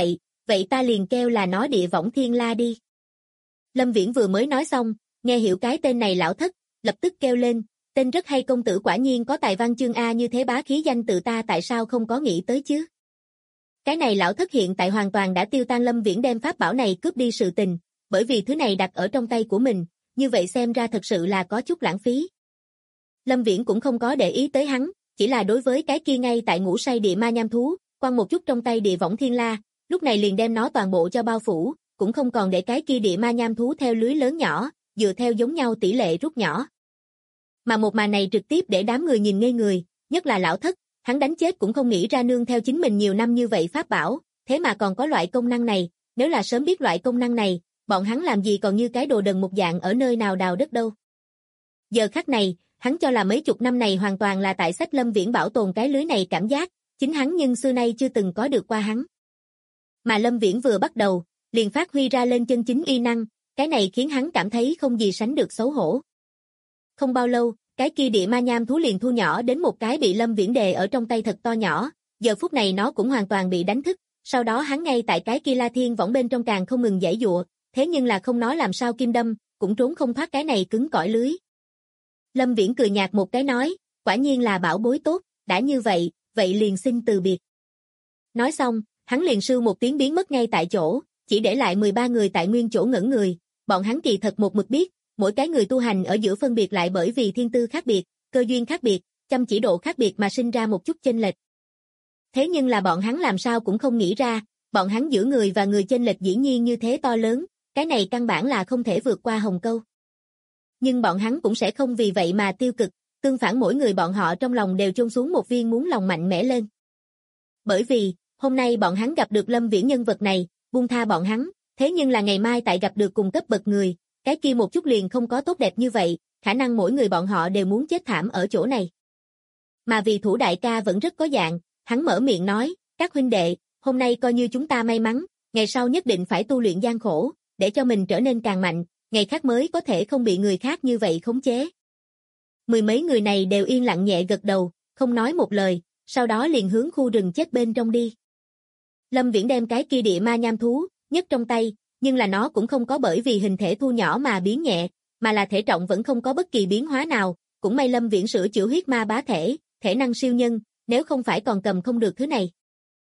vậy ta liền kêu là nó Địa Võng Thiên La đi. Lâm Viễn vừa mới nói xong, nghe hiểu cái tên này lão thất, lập tức kêu lên, tên rất hay, công tử quả nhiên có tài văn chương a, như thế bá khí danh tự ta tại sao không có nghĩ tới chứ? Cái này lão thất hiện tại hoàn toàn đã tiêu tan Lâm Viễn đem pháp bảo này cướp đi sự tình, bởi vì thứ này đặt ở trong tay của mình, như vậy xem ra thật sự là có chút lãng phí. Lâm Viễn cũng không có để ý tới hắn, chỉ là đối với cái kia ngay tại ngủ say địa ma nham thú, quăng một chút trong tay Địa Võng Thiên La, lúc này liền đem nó toàn bộ cho bao phủ, cũng không còn để cái kia địa ma nham thú theo lưới lớn nhỏ, dựa theo giống nhau tỷ lệ rút nhỏ. Mà một màn này trực tiếp để đám người nhìn ngây người, nhất là lão thất, hắn đánh chết cũng không nghĩ ra nương theo chính mình nhiều năm như vậy pháp bảo, thế mà còn có loại công năng này, nếu là sớm biết loại công năng này, bọn hắn làm gì còn như cái đồ đần một dạng ở nơi nào đào đất đâu. Giờ khắc này, hắn cho là mấy chục năm này hoàn toàn là tại sách Lâm Viễn bảo tồn cái lưới này cảm giác, chính hắn nhưng xưa nay chưa từng có được qua hắn. Mà Lâm Viễn vừa bắt đầu, liền phát huy ra lên chân chính uy năng, cái này khiến hắn cảm thấy không gì sánh được xấu hổ. Không bao lâu, cái kia địa ma nham thú liền thu nhỏ đến một cái bị Lâm Viễn đề ở trong tay thật to nhỏ, giờ phút này nó cũng hoàn toàn bị đánh thức, sau đó hắn ngay tại cái kia La Thiên Võng bên trong càng không ngừng giãy giụa, thế nhưng là không nói làm sao kim đâm, cũng trốn không thoát cái này cứng cỏi lưới. Lâm Viễn cười nhạt một cái nói, quả nhiên là bảo bối tốt, đã như vậy, vậy liền xin từ biệt. Nói xong, hắn liền sưu một tiếng biến mất ngay tại chỗ, chỉ để lại 13 người tại nguyên chỗ ngẩn người, bọn hắn kỳ thật một mực biết, mỗi cái người tu hành ở giữa phân biệt lại bởi vì thiên tư khác biệt, cơ duyên khác biệt, chăm chỉ độ khác biệt mà sinh ra một chút chênh lệch. Thế nhưng là bọn hắn làm sao cũng không nghĩ ra, bọn hắn giữa người và người chênh lệch dĩ nhiên như thế to lớn, cái này căn bản là không thể vượt qua hồng câu. Nhưng bọn hắn cũng sẽ không vì vậy mà tiêu cực, tương phản mỗi người bọn họ trong lòng đều chôn xuống một viên muốn lòng mạnh mẽ lên. Bởi vì, hôm nay bọn hắn gặp được Lâm Viễn nhân vật này, buông tha bọn hắn, thế nhưng là ngày mai tại gặp được cùng cấp bậc người, cái kia một chút liền không có tốt đẹp như vậy, khả năng mỗi người bọn họ đều muốn chết thảm ở chỗ này. Mà vì Thủ đại ca vẫn rất có dạng, hắn mở miệng nói, các huynh đệ, hôm nay coi như chúng ta may mắn, ngày sau nhất định phải tu luyện gian khổ, để cho mình trở nên càng mạnh, ngày khác mới có thể không bị người khác như vậy khống chế. Mười mấy người này đều yên lặng nhẹ gật đầu, không nói một lời, sau đó liền hướng khu rừng chết bên trong đi. Lâm Viễn đem cái kia địa ma nham thú, nhấc trong tay, nhưng là nó cũng không có bởi vì hình thể thu nhỏ mà biến nhẹ, mà là thể trọng vẫn không có bất kỳ biến hóa nào, cũng may Lâm Viễn sửa chữa huyết ma bá thể, thể năng siêu nhân, nếu không phải còn cầm không được thứ này.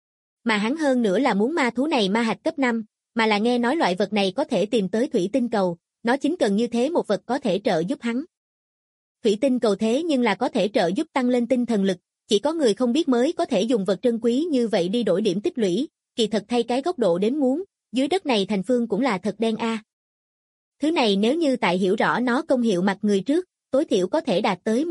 Mà hắn hơn nữa là muốn ma thú này ma hạch cấp 5, mà là nghe nói loại vật này có thể tìm tới thủy tinh cầu, nó chính cần như thế một vật có thể trợ giúp hắn. Thủy tinh cầu thế nhưng là có thể trợ giúp tăng lên tinh thần lực, chỉ có người không biết mới có thể dùng vật trân quý như vậy đi đổi điểm tích lũy, kỳ thật thay cái góc độ đến muốn, dưới đất này thành phương cũng là thật đen a. Thứ này nếu như tại hiểu rõ nó công hiệu mặt người trước, tối thiểu có thể đạt tới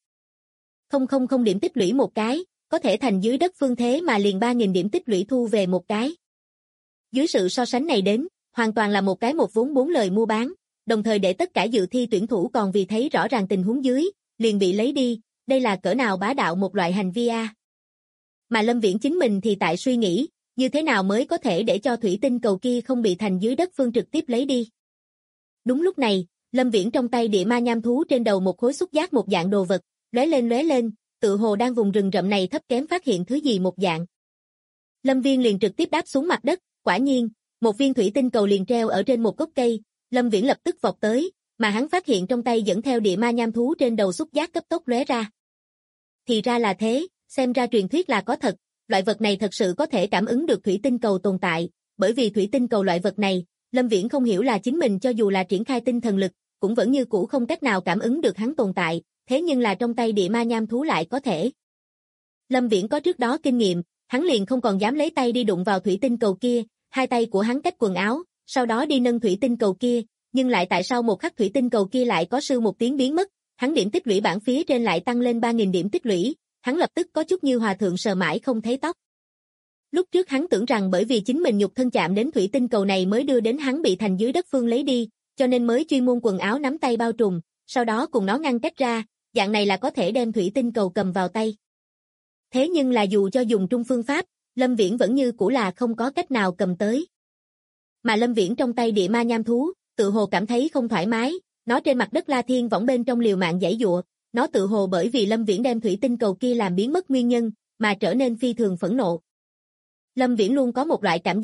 100.000 điểm tích lũy một cái, có thể thành dưới đất phương thế mà liền 3.000 điểm tích lũy thu về một cái. Dưới sự so sánh này đến, hoàn toàn là một cái một vốn 4 lời mua bán, đồng thời để tất cả dự thi tuyển thủ còn vì thấy rõ ràng tình huống dưới, liền bị lấy đi, đây là cỡ nào bá đạo một loại hành vi a. Mà Lâm Viễn chính mình thì tại suy nghĩ, như thế nào mới có thể để cho thủy tinh cầu kia không bị thành dưới đất phương trực tiếp lấy đi. Đúng lúc này, Lâm Viễn trong tay địa ma nham thú trên đầu một khối xúc giác một dạng đồ vật, lóe lên, tự hồ đang vùng rừng rậm này thấp kém phát hiện thứ gì một dạng. Lâm Viễn liền trực tiếp đáp xuống mặt đất, quả nhiên, một viên thủy tinh cầu liền treo ở trên một gốc cây, Lâm Viễn lập tức vọt tới, mà hắn phát hiện trong tay dẫn theo địa ma nham thú trên đầu xúc giác cấp tốc lóe ra. Thì ra là thế, xem ra truyền thuyết là có thật, loại vật này thật sự có thể cảm ứng được thủy tinh cầu tồn tại, bởi vì thủy tinh cầu loại vật này, Lâm Viễn không hiểu là chính mình cho dù là triển khai tinh thần lực, cũng vẫn như cũ không cách nào cảm ứng được hắn tồn tại, thế nhưng là trong tay địa ma nham thú lại có thể. Lâm Viễn có trước đó kinh nghiệm, hắn liền không còn dám lấy tay đi đụng vào thủy tinh cầu kia, hai tay của hắn cách quần áo, sau đó đi nâng thủy tinh cầu kia, nhưng lại tại sao một khắc thủy tinh cầu kia lại có sưu một tiếng biến mất, hắn điểm tích lũy bảng phía trên lại tăng lên 3.000 điểm tích lũy, hắn lập tức có chút như hòa thượng sờ mãi không thấy tóc. Lúc trước hắn tưởng rằng bởi vì chính mình nhục thân chạm đến thủy tinh cầu này mới đưa đến hắn bị thành dưới đất phương lấy đi, cho nên mới chuyên môn quần áo nắm tay bao trùm, sau đó cùng nó ngăn cách ra, dạng này là có thể đem thủy tinh cầu cầm vào tay. Thế nhưng là dù cho dùng trung phương pháp, Lâm Viễn vẫn như cũ là không có cách nào cầm tới. Mà Lâm Viễn trong tay địa ma nham thú, tự hồ cảm thấy không thoải mái, nó trên mặt đất La Thiên Võng bên trong liều mạng giãy giụa, nó tự hồ bởi vì Lâm Viễn đem thủy tinh cầu kia làm biến mất nguyên nhân, mà trở nên phi thường phẫn nộ. Lâm Viễn luôn có một loại cảm giác,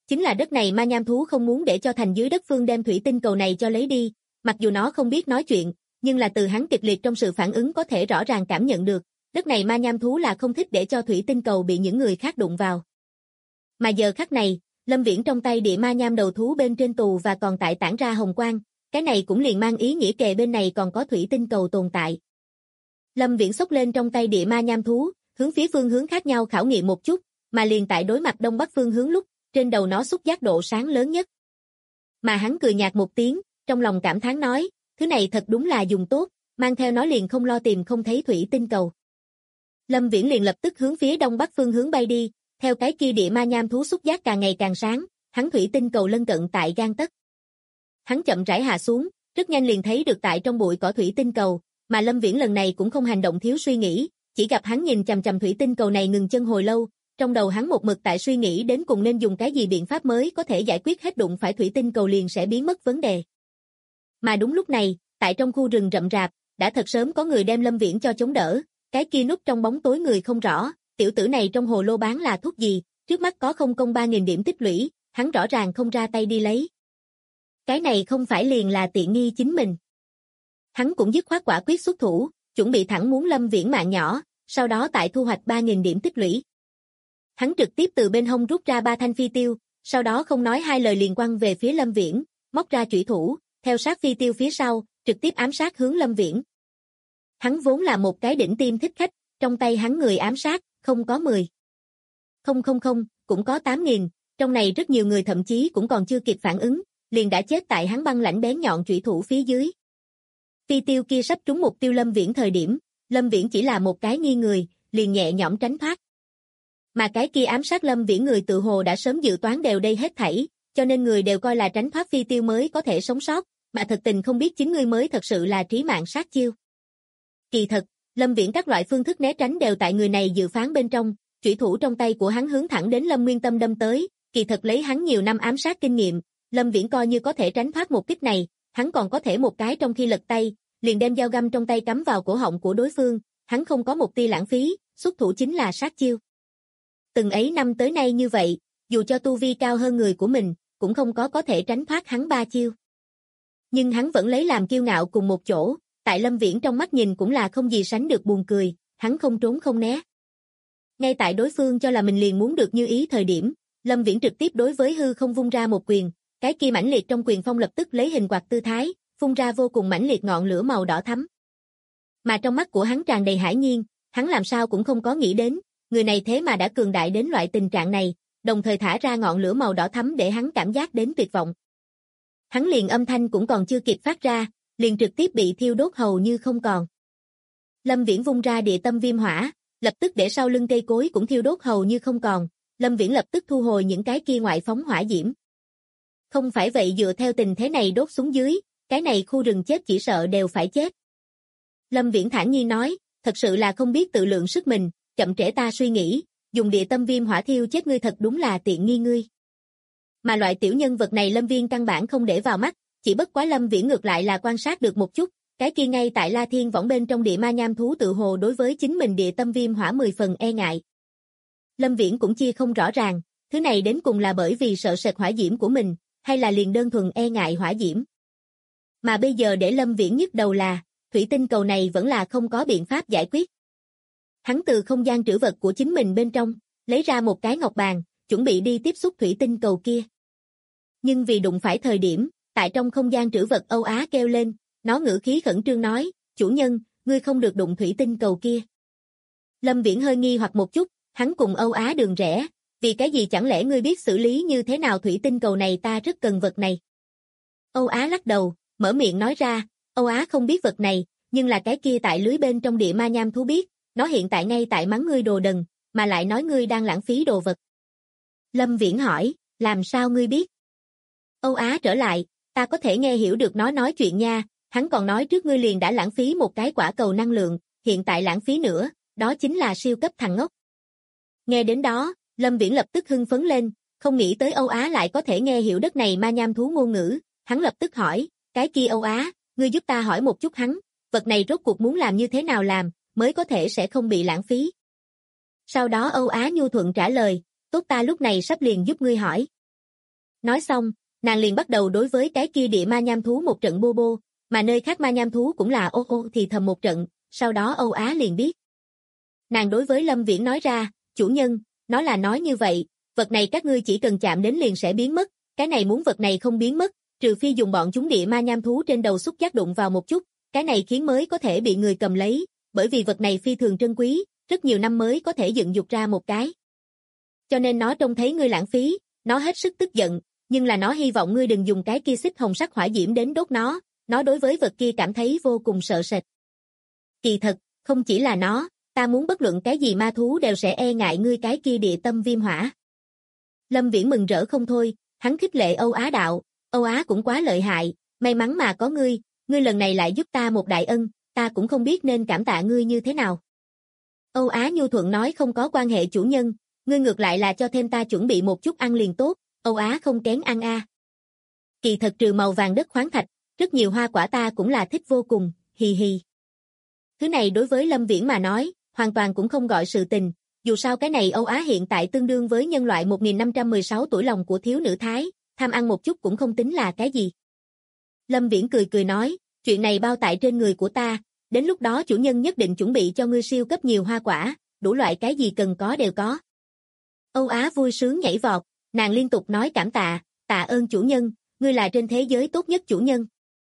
Chính là đất này ma nham thú không muốn để cho thành dưới đất phương đem thủy tinh cầu này cho lấy đi, mặc dù nó không biết nói chuyện, nhưng là từ hắn kịch liệt trong sự phản ứng có thể rõ ràng cảm nhận được, đất này ma nham thú là không thích để cho thủy tinh cầu bị những người khác đụng vào. Mà giờ khắc này, Lâm Viễn trong tay địa ma nham đầu thú bên trên tù và còn tại tản ra hồng quang, cái này cũng liền mang ý nghĩa kề bên này còn có thủy tinh cầu tồn tại. Lâm Viễn xốc lên trong tay địa ma nham thú, hướng phía phương hướng khác nhau khảo nghiệm một chút, mà liền tại đối mặt đông bắc phương hướng lúc, trên đầu nó xúc giác độ sáng lớn nhất. Mà hắn cười nhạt một tiếng, trong lòng cảm thán nói, thứ này thật đúng là dùng tốt, mang theo nó liền không lo tìm không thấy thủy tinh cầu. Lâm Viễn liền lập tức hướng phía đông bắc phương hướng bay đi, theo cái kia địa ma nham thú xúc giác càng ngày càng sáng, hắn thủy tinh cầu lân cận tại gang tấc. Hắn chậm rãi hạ xuống, rất nhanh liền thấy được tại trong bụi cỏ thủy tinh cầu, mà Lâm Viễn lần này cũng không hành động thiếu suy nghĩ, chỉ gặp hắn nhìn chằm chằm thủy tinh cầu này ngừng chân hồi lâu, trong đầu hắn một mực tại suy nghĩ đến cùng nên dùng cái gì biện pháp mới có thể giải quyết hết đụng phải thủy tinh cầu liền sẽ biến mất vấn đề. Mà đúng lúc này, tại trong khu rừng rậm rạp, đã thật sớm có người đem Lâm Viễn cho chống đỡ, cái kia núp trong bóng tối người không rõ, tiểu tử này trong hồ lô bán là thuốc gì, trước mắt có không công 3.000 điểm tích lũy, hắn rõ ràng không ra tay đi lấy. Cái này không phải liền là tiện nghi chính mình. Hắn cũng dứt khoát quả quyết xuất thủ, chuẩn bị thẳng muốn Lâm Viễn mạng nhỏ, sau đó tại thu hoạch 3.000 điểm tích lũy. Hắn trực tiếp từ bên hông rút ra 3 thanh phi tiêu, sau đó không nói hai lời liền quăng về phía Lâm Viễn, móc ra chủy thủ, theo sát phi tiêu phía sau, trực tiếp ám sát hướng Lâm Viễn. Hắn vốn là một cái đỉnh tim thích khách, trong tay hắn người ám sát, không có 10. Không, cũng có 8.000, trong này rất nhiều người thậm chí cũng còn chưa kịp phản ứng, liền đã chết tại hắn băng lãnh bén nhọn chủy thủ phía dưới. Phi tiêu kia sắp trúng mục tiêu Lâm Viễn thời điểm, Lâm Viễn chỉ là một cái nghiêng người, liền nhẹ nhõm tránh thoát. Mà cái kia ám sát Lâm Viễn người tự hồ đã sớm dự toán đều đây hết thảy, cho nên người đều coi là tránh thoát phi tiêu mới có thể sống sót, mà thật tình không biết chính người mới thật sự là trí mạng sát chiêu. Kỳ thật, Lâm Viễn các loại phương thức né tránh đều tại người này dự phán bên trong, chủy thủ trong tay của hắn hướng thẳng đến Lâm Nguyên Tâm đâm tới, kỳ thật lấy hắn nhiều năm ám sát kinh nghiệm, Lâm Viễn coi như có thể tránh thoát một kích này, hắn còn có thể một cái trong khi lật tay, liền đem dao găm trong tay cắm vào cổ họng của đối phương, hắn không có một tia lãng phí, xuất thủ chính là sát chiêu. Từng ấy năm tới nay như vậy, dù cho tu vi cao hơn người của mình, cũng không có thể tránh thoát hắn 3 chiêu. Nhưng hắn vẫn lấy làm kiêu ngạo cùng một chỗ, tại Lâm Viễn trong mắt nhìn cũng là không gì sánh được buồn cười, hắn không trốn không né. Ngay tại đối phương cho là mình liền muốn được như ý thời điểm, Lâm Viễn trực tiếp đối với hư không vung ra một quyền, cái kia mãnh liệt trong quyền phong lập tức lấy hình quạt tư thái, phun ra vô cùng mãnh liệt ngọn lửa màu đỏ thắm. Mà trong mắt của hắn tràn đầy hãi nhiên, hắn làm sao cũng không có nghĩ đến, người này thế mà đã cường đại đến loại tình trạng này, đồng thời thả ra ngọn lửa màu đỏ thắm để hắn cảm giác đến tuyệt vọng. Hắn liền âm thanh cũng còn chưa kịp phát ra, liền trực tiếp bị thiêu đốt hầu như không còn. Lâm Viễn vung ra địa tâm viêm hỏa, lập tức để sau lưng cây cối cũng thiêu đốt hầu như không còn, Lâm Viễn lập tức thu hồi những cái kia ngoại phóng hỏa diễm. Không phải vậy dựa theo tình thế này đốt xuống dưới, cái này khu rừng chết chỉ sợ đều phải chết. Lâm Viễn thản nhiên nói, thật sự là không biết tự lượng sức mình, chậm trễ ta suy nghĩ, dùng địa tâm viêm hỏa thiêu chết ngươi thật đúng là tiện nghi ngươi. Mà loại tiểu nhân vật này Lâm Viên căn bản không để vào mắt, chỉ bất quá Lâm Viễn ngược lại là quan sát được một chút, cái kia ngay tại La Thiên võng bên trong địa ma nham thú tự hồ đối với chính mình địa tâm viêm hỏa 10 phần e ngại. Lâm Viễn cũng chia không rõ ràng, thứ này đến cùng là bởi vì sợ sệt hỏa diễm của mình, hay là liền đơn thuần e ngại hỏa diễm. Mà bây giờ để Lâm Viễn nhức đầu là, thủy tinh cầu này vẫn là không có biện pháp giải quyết. Hắn từ không gian trữ vật của chính mình bên trong, lấy ra một cái ngọc bàn, chuẩn bị đi tiếp xúc thủy tinh cầu kia. Nhưng vì đụng phải thời điểm, tại trong không gian trữ vật Âu Á kêu lên, nó ngữ khí khẩn trương nói, chủ nhân, ngươi không được đụng thủy tinh cầu kia. Lâm Viễn hơi nghi hoặc một chút, hắn cùng Âu Á đường rẽ, vì cái gì chẳng lẽ ngươi biết xử lý như thế nào thủy tinh cầu này, ta rất cần vật này. Âu Á lắc đầu, mở miệng nói ra, Âu Á không biết vật này, nhưng là cái kia tại lưới bên trong địa ma nham thú biết, nó hiện tại ngay tại mắng ngươi đồ đần, mà lại nói ngươi đang lãng phí đồ vật. Lâm Viễn hỏi, làm sao ngươi biết? Âu Á trở lại, ta có thể nghe hiểu được nó nói chuyện nha, hắn còn nói trước ngươi liền đã lãng phí một cái quả cầu năng lượng, hiện tại lãng phí nữa, đó chính là siêu cấp thằng ngốc. Nghe đến đó, Lâm Viễn lập tức hưng phấn lên, không nghĩ tới Âu Á lại có thể nghe hiểu đất này ma nham thú ngôn ngữ, hắn lập tức hỏi, cái kia Âu Á, ngươi giúp ta hỏi một chút hắn, vật này rốt cuộc muốn làm như thế nào làm, mới có thể sẽ không bị lãng phí. Sau đó Âu Á nhu thuận trả lời, tốt ta lúc này sắp liền giúp ngươi hỏi. Nói xong, nàng liền bắt đầu đối với cái kia địa ma nham thú một trận bô bô, mà nơi khác ma nham thú cũng là ô ô thì thầm một trận, sau đó Âu Á liền biết. Nàng đối với Lâm Viễn nói ra, chủ nhân, nó là nói như vậy, vật này các ngươi chỉ cần chạm đến liền sẽ biến mất, cái này muốn vật này không biến mất, trừ phi dùng bọn chúng địa ma nham thú trên đầu xúc giác đụng vào một chút, cái này khiến mới có thể bị người cầm lấy, bởi vì vật này phi thường trân quý, rất nhiều năm mới có thể dựng dục ra một cái. Cho nên nó trông thấy ngươi lãng phí, nó hết sức tức giận, nhưng là nó hy vọng ngươi đừng dùng cái kia xích hồng sắc hỏa diễm đến đốt nó đối với vật kia cảm thấy vô cùng sợ sệt. Kỳ thật, không chỉ là nó, ta muốn bất luận cái gì ma thú đều sẽ e ngại ngươi cái kia địa tâm viêm hỏa. Lâm Viễn mừng rỡ không thôi, hắn khích lệ Âu Á đạo, Âu Á cũng quá lợi hại, may mắn mà có ngươi lần này lại giúp ta một đại ân, ta cũng không biết nên cảm tạ ngươi như thế nào. Âu Á nhu thuận nói không có quan hệ chủ nhân, ngươi ngược lại là cho thêm ta chuẩn bị một chút ăn liền tốt, Âu Á không kén ăn a. Kỳ thật trừ màu vàng đất khoáng thạch, rất nhiều hoa quả ta cũng là thích vô cùng, hì hì. Thứ này đối với Lâm Viễn mà nói, hoàn toàn cũng không gọi sự tình, dù sao cái này Âu Á hiện tại tương đương với nhân loại 1516 tuổi lòng của thiếu nữ Thái, tham ăn một chút cũng không tính là cái gì. Lâm Viễn cười cười nói, chuyện này bao tại trên người của ta, đến lúc đó chủ nhân nhất định chuẩn bị cho ngươi siêu cấp nhiều hoa quả, đủ loại cái gì cần có đều có. Âu Á vui sướng nhảy vọt, nàng liên tục nói cảm tạ, tạ ơn chủ nhân, ngươi là trên thế giới tốt nhất chủ nhân.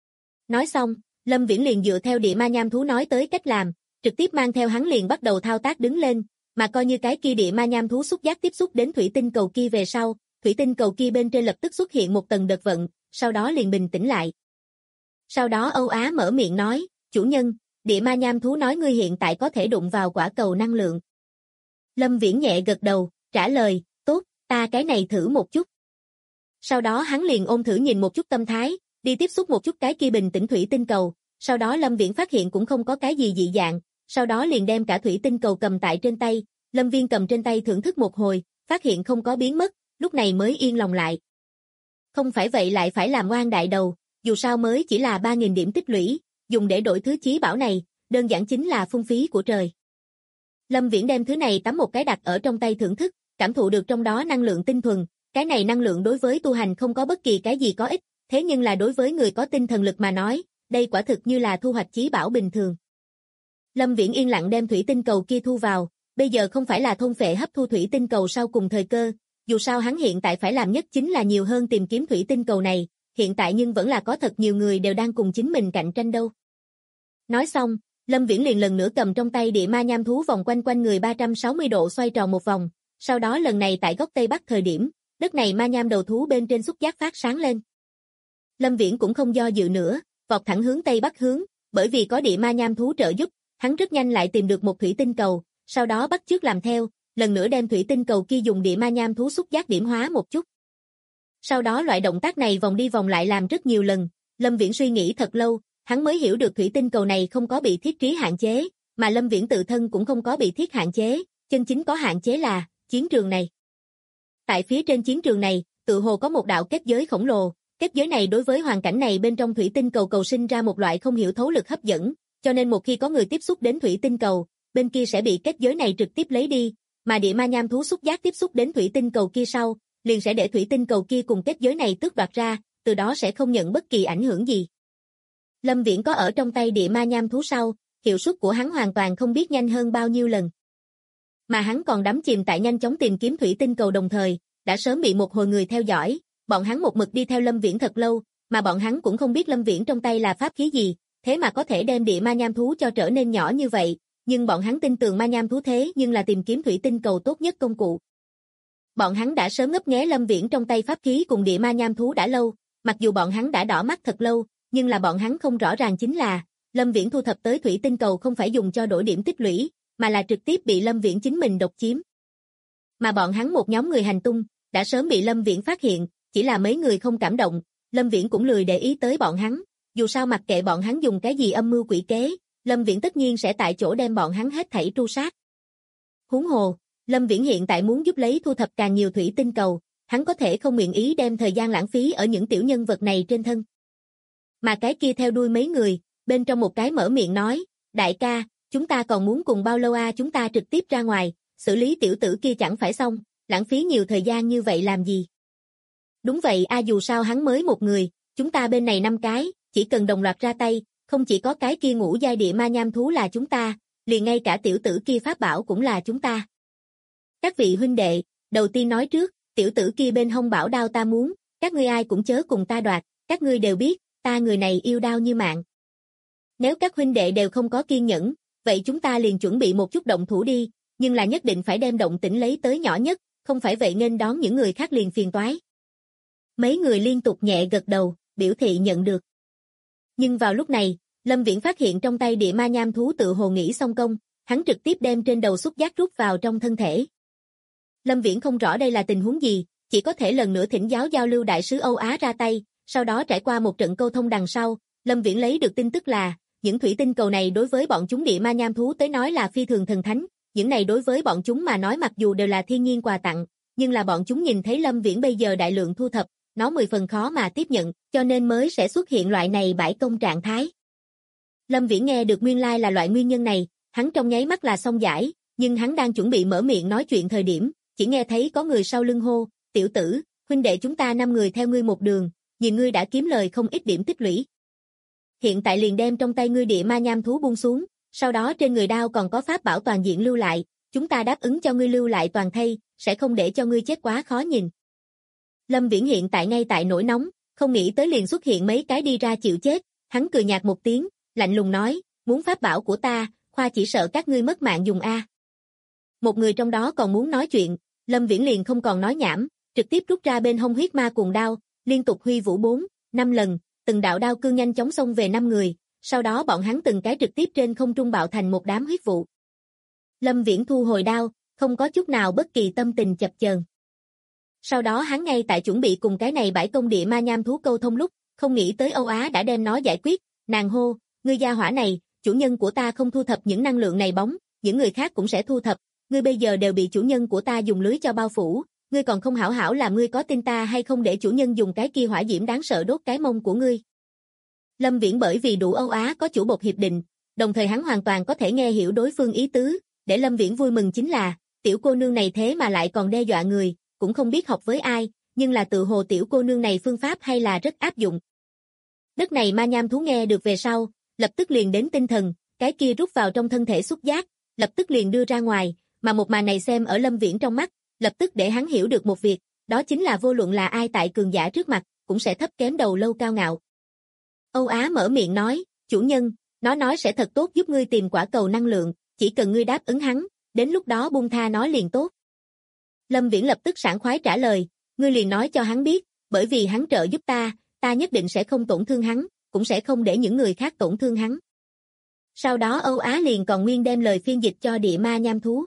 Nói xong, Lâm Viễn liền dựa theo địa ma nham thú nói tới cách làm, trực tiếp mang theo hắn liền bắt đầu thao tác đứng lên, mà coi như cái kia địa ma nham thú xúc giác tiếp xúc đến thủy tinh cầu kia về sau, thủy tinh cầu kia bên trên lập tức xuất hiện một tầng đợt vận, sau đó liền bình tĩnh lại. Sau đó Âu Á mở miệng nói, chủ nhân, địa ma nham thú nói ngươi hiện tại có thể đụng vào quả cầu năng lượng. Lâm Viễn nhẹ gật đầu, trả lời, tốt, ta cái này thử một chút. Sau đó hắn liền ôm thử nhìn một chút tâm thái, đi tiếp xúc một chút cái kia bình tĩnh thủy tinh cầu, sau đó Lâm Viễn phát hiện cũng không có cái gì dị dạng, sau đó liền đem cả thủy tinh cầu cầm tại trên tay, Lâm Viễn cầm trên tay thưởng thức một hồi, phát hiện không có biến mất, lúc này mới yên lòng lại. Không phải vậy lại phải làm oan đại đầu, dù sao mới chỉ là 3.000 điểm tích lũy, dùng để đổi thứ chí bảo này, đơn giản chính là phung phí của trời. Lâm Viễn đem thứ này tắm một cái đặt ở trong tay thưởng thức, cảm thụ được trong đó năng lượng tinh thuần, cái này năng lượng đối với tu hành không có bất kỳ cái gì có ích, thế nhưng là đối với người có tinh thần lực mà nói, đây quả thực như là thu hoạch chí bảo bình thường. Lâm Viễn yên lặng đem thủy tinh cầu kia thu vào, bây giờ không phải là thôn phệ hấp thu thủy tinh cầu sau cùng thời cơ, dù sao hắn hiện tại phải làm nhất chính là nhiều hơn tìm kiếm thủy tinh cầu này, hiện tại nhưng vẫn là có thật nhiều người đều đang cùng chính mình cạnh tranh đâu. Nói xong, Lâm Viễn liền lần nữa cầm trong tay địa ma nham thú vòng quanh quanh người 360 độ xoay tròn một vòng, sau đó lần này tại góc Tây Bắc thời điểm, đất này ma nham đầu thú bên trên xúc giác phát sáng lên. Lâm Viễn cũng không do dự nữa, vọt thẳng hướng Tây Bắc hướng, bởi vì có địa ma nham thú trợ giúp, hắn rất nhanh lại tìm được một thủy tinh cầu, sau đó bắt chước làm theo, lần nữa đem thủy tinh cầu kia dùng địa ma nham thú xúc giác điểm hóa một chút. Sau đó loại động tác này vòng đi vòng lại làm rất nhiều lần, Lâm Viễn suy nghĩ thật lâu, hắn mới hiểu được thủy tinh cầu này không có bị thiết trí hạn chế, mà Lâm Viễn tự thân cũng không có bị thiết hạn chế, chân chính có hạn chế là chiến trường này. Tại phía trên chiến trường này, tự hồ có một đạo kết giới khổng lồ, kết giới này đối với hoàn cảnh này bên trong thủy tinh cầu cầu sinh ra một loại không hiểu thấu lực hấp dẫn, cho nên một khi có người tiếp xúc đến thủy tinh cầu, bên kia sẽ bị kết giới này trực tiếp lấy đi, mà địa ma nham thú xúc giác tiếp xúc đến thủy tinh cầu kia sau, liền sẽ để thủy tinh cầu kia cùng kết giới này tước đoạt ra, từ đó sẽ không nhận bất kỳ ảnh hưởng gì. Lâm Viễn có ở trong tay địa ma nham thú sau, hiệu suất của hắn hoàn toàn không biết nhanh hơn bao nhiêu lần. Mà hắn còn đắm chìm tại nhanh chóng tìm kiếm thủy tinh cầu đồng thời, đã sớm bị một hồi người theo dõi, bọn hắn một mực đi theo Lâm Viễn thật lâu, mà bọn hắn cũng không biết Lâm Viễn trong tay là pháp khí gì, thế mà có thể đem địa ma nham thú cho trở nên nhỏ như vậy, nhưng bọn hắn tin tưởng ma nham thú thế nhưng là tìm kiếm thủy tinh cầu tốt nhất công cụ. Bọn hắn đã sớm ngấp nghé Lâm Viễn trong tay pháp khí cùng địa ma nham thú đã lâu, mặc dù bọn hắn đã đỏ mắt thật lâu, nhưng là bọn hắn không rõ ràng chính là, Lâm Viễn thu thập tới thủy tinh cầu không phải dùng cho đổi điểm tích lũy, mà là trực tiếp bị Lâm Viễn chính mình độc chiếm. Mà bọn hắn một nhóm người hành tung, đã sớm bị Lâm Viễn phát hiện, chỉ là mấy người không cảm động, Lâm Viễn cũng lười để ý tới bọn hắn, dù sao mặc kệ bọn hắn dùng cái gì âm mưu quỷ kế, Lâm Viễn tất nhiên sẽ tại chỗ đem bọn hắn hết thảy tru sát. Huống hồ, Lâm Viễn hiện tại muốn giúp lấy thu thập càng nhiều thủy tinh cầu, hắn có thể không nguyện ý đem thời gian lãng phí ở những tiểu nhân vật này trên thân. Mà cái kia theo đuôi mấy người, bên trong một cái mở miệng nói, đại ca, chúng ta còn muốn cùng bao lâu à, chúng ta trực tiếp ra ngoài, xử lý tiểu tử kia chẳng phải xong, lãng phí nhiều thời gian như vậy làm gì. Đúng vậy dù sao hắn mới một người, chúng ta bên này 5 cái, chỉ cần đồng loạt ra tay, không chỉ có cái kia ngũ giai địa ma nham thú là chúng ta, liền ngay cả tiểu tử kia pháp bảo cũng là chúng ta. Các vị huynh đệ, đầu tiên nói trước, tiểu tử kia bên hông bảo đao ta muốn, các ngươi ai cũng chớ cùng ta đoạt, các ngươi đều biết, ta người này yêu đao như mạng. Nếu các huynh đệ đều không có kiên nhẫn, vậy chúng ta liền chuẩn bị một chút động thủ đi, nhưng là nhất định phải đem động tĩnh lấy tới nhỏ nhất, không phải vậy nghênh đón những người khác liền phiền toái. Mấy người liên tục nhẹ gật đầu, biểu thị nhận được. Nhưng vào lúc này, Lâm Viễn phát hiện trong tay địa ma nham thú tự hồ nghĩ xong công, hắn trực tiếp đem trên đầu xúc giác rút vào trong thân thể. Lâm Viễn không rõ đây là tình huống gì, chỉ có thể lần nữa thỉnh giáo giao lưu đại sứ Âu Á ra tay, sau đó trải qua một trận câu thông đằng sau, Lâm Viễn lấy được tin tức là, những thủy tinh cầu này đối với bọn chúng địa ma nham thú tới nói là phi thường thần thánh, những này đối với bọn chúng mà nói mặc dù đều là thiên nhiên quà tặng, nhưng là bọn chúng nhìn thấy Lâm Viễn bây giờ đại lượng thu thập, nó 10 phần khó mà tiếp nhận, cho nên mới sẽ xuất hiện loại này bãi công trạng thái. Lâm Viễn nghe được nguyên lai là loại nguyên nhân này, hắn trong nháy mắt là xong giải, nhưng hắn đang chuẩn bị mở miệng nói chuyện thời điểm, chỉ nghe thấy có người sau lưng hô, tiểu tử, huynh đệ chúng ta 5 người theo ngươi một đường, nhìn ngươi đã kiếm lời không ít điểm tích lũy. Hiện tại liền đem trong tay ngươi địa ma nham thú buông xuống, sau đó trên người đao còn có pháp bảo toàn diện lưu lại, chúng ta đáp ứng cho ngươi lưu lại toàn thây, sẽ không để cho ngươi chết quá khó nhìn. Lâm Viễn hiện tại ngay tại nổi nóng, không nghĩ tới liền xuất hiện mấy cái đi ra chịu chết, hắn cười nhạt một tiếng, lạnh lùng nói, muốn pháp bảo của ta, khoa chỉ sợ các ngươi mất mạng dùng a. Một người trong đó còn muốn nói chuyện, Lâm Viễn liền không còn nói nhảm, trực tiếp rút ra bên hông huyết ma cuồng đao, liên tục huy vũ 4-5 lần, từng đạo đao cương nhanh chóng xông về 5 người, sau đó bọn hắn từng cái trực tiếp trên không trung bạo thành một đám huyết vụ. Lâm Viễn thu hồi đao, không có chút nào bất kỳ tâm tình chập chờn. Sau đó hắn ngay tại chuẩn bị cùng cái này bãi công địa ma nham thú câu thông lúc, không nghĩ tới Âu Á đã đem nó giải quyết, nàng hô, ngươi gia hỏa này, chủ nhân của ta không thu thập những năng lượng này bóng, những người khác cũng sẽ thu thập, ngươi bây giờ đều bị chủ nhân của ta dùng lưới cho bao phủ, ngươi còn không hảo hảo làm ngươi có tin ta hay không để chủ nhân dùng cái kia hỏa diễm đáng sợ đốt cái mông của ngươi. Lâm Viễn bởi vì đủ Âu Á có chủ bột hiệp định, đồng thời hắn hoàn toàn có thể nghe hiểu đối phương ý tứ, để Lâm Viễn vui mừng chính là, tiểu cô nương này thế mà lại còn đe dọa người, cũng không biết học với ai, nhưng là tự hồ tiểu cô nương này phương pháp hay là rất áp dụng. Đất này ma nham thú nghe được về sau, lập tức liền đến tinh thần, cái kia rút vào trong thân thể xúc giác, lập tức liền đưa ra ngoài, mà một màn này xem ở Lâm Viễn trong mắt, lập tức để hắn hiểu được một việc, đó chính là vô luận là ai tại cường giả trước mặt, cũng sẽ thấp kém đầu lâu cao ngạo. Âu Á mở miệng nói, chủ nhân, nó nói sẽ thật tốt giúp ngươi tìm quả cầu năng lượng, chỉ cần ngươi đáp ứng hắn, đến lúc đó buông tha nó liền tốt. Lâm Viễn lập tức sảng khoái trả lời, ngươi liền nói cho hắn biết, bởi vì hắn trợ giúp ta nhất định sẽ không tổn thương hắn, cũng sẽ không để những người khác tổn thương hắn. Sau đó Âu Á liền còn nguyên đem lời phiên dịch cho địa ma nham thú.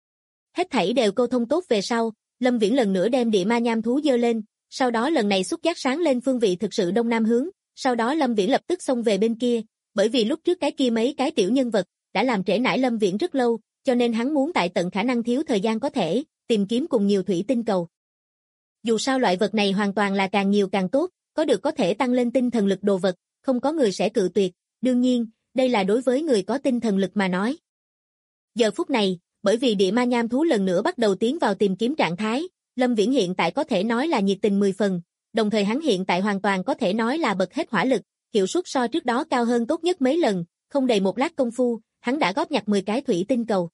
Hết thảy đều câu thông tốt về sau, Lâm Viễn lần nữa đem địa ma nham thú giơ lên, sau đó lần này xúc giác sáng lên phương vị thực sự đông nam hướng, sau đó Lâm Viễn lập tức xông về bên kia, bởi vì lúc trước cái kia mấy cái tiểu nhân vật đã làm trễ nải Lâm Viễn rất lâu, cho nên hắn muốn tại tận khả năng thiếu thời gian có thể tìm kiếm cùng nhiều thủy tinh cầu. Dù sao loại vật này hoàn toàn là càng nhiều càng tốt, có được có thể tăng lên tinh thần lực đồ vật, không có người sẽ cự tuyệt, đương nhiên, đây là đối với người có tinh thần lực mà nói. Giờ phút này, bởi vì địa ma nham thú lần nữa bắt đầu tiến vào tìm kiếm trạng thái, Lâm Viễn hiện tại có thể nói là nhiệt tình 10 phần, đồng thời hắn hiện tại hoàn toàn có thể nói là bật hết hỏa lực, hiệu suất so trước đó cao hơn tốt nhất mấy lần, không đầy một lát công phu, hắn đã góp nhặt 10 cái thủy tinh cầu.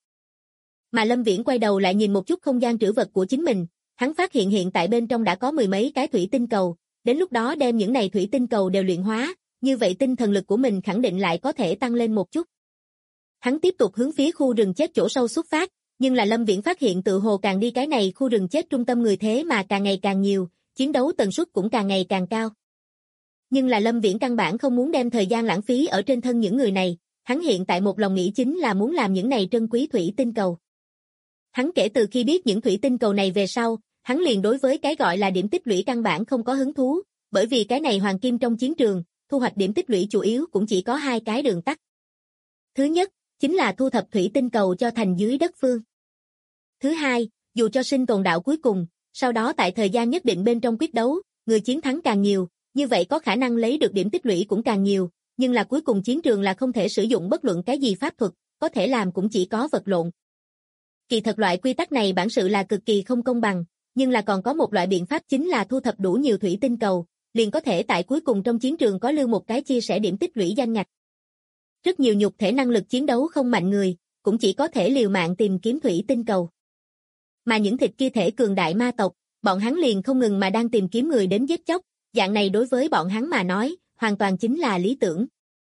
Mà Lâm Viễn quay đầu lại nhìn một chút không gian trữ vật của chính mình, hắn phát hiện hiện tại bên trong đã có 10 mấy cái thủy tinh cầu, đến lúc đó đem những này thủy tinh cầu đều luyện hóa, như vậy tinh thần lực của mình khẳng định lại có thể tăng lên một chút. Hắn tiếp tục hướng phía khu rừng chết chỗ sâu xuất phát, nhưng là Lâm Viễn phát hiện tự hồ càng đi cái này khu rừng chết trung tâm người thế mà càng ngày càng nhiều, chiến đấu tần suất cũng càng ngày càng cao. Nhưng là Lâm Viễn căn bản không muốn đem thời gian lãng phí ở trên thân những người này, hắn hiện tại một lòng nghĩ chính là muốn làm những này trân quý thủy tinh cầu. Hắn kể từ khi biết những thủy tinh cầu này về sau, hắn liền đối với cái gọi là điểm tích lũy căn bản không có hứng thú, bởi vì cái này hoàng kim trong chiến trường, thu hoạch điểm tích lũy chủ yếu cũng chỉ có 2 cái đường tắt. Thứ nhất, chính là thu thập thủy tinh cầu cho thành dưới đất phương. Thứ hai, dù cho sinh tồn đạo cuối cùng, sau đó tại thời gian nhất định bên trong quyết đấu, người chiến thắng càng nhiều, như vậy có khả năng lấy được điểm tích lũy cũng càng nhiều, nhưng là cuối cùng chiến trường là không thể sử dụng bất luận cái gì pháp thuật, có thể làm cũng chỉ có vật lộn. Kỳ thật loại quy tắc này bản sự là cực kỳ không công bằng, nhưng là còn có một loại biện pháp chính là thu thập đủ nhiều thủy tinh cầu, liền có thể tại cuối cùng trong chiến trường có lưu một cái chia sẻ điểm tích lũy danh ngạch. Rất nhiều nhục thể năng lực chiến đấu không mạnh người, cũng chỉ có thể liều mạng tìm kiếm thủy tinh cầu. Mà những thịt kia thể cường đại ma tộc, bọn hắn liền không ngừng mà đang tìm kiếm người đến giết chóc, dạng này đối với bọn hắn mà nói, hoàn toàn chính là lý tưởng.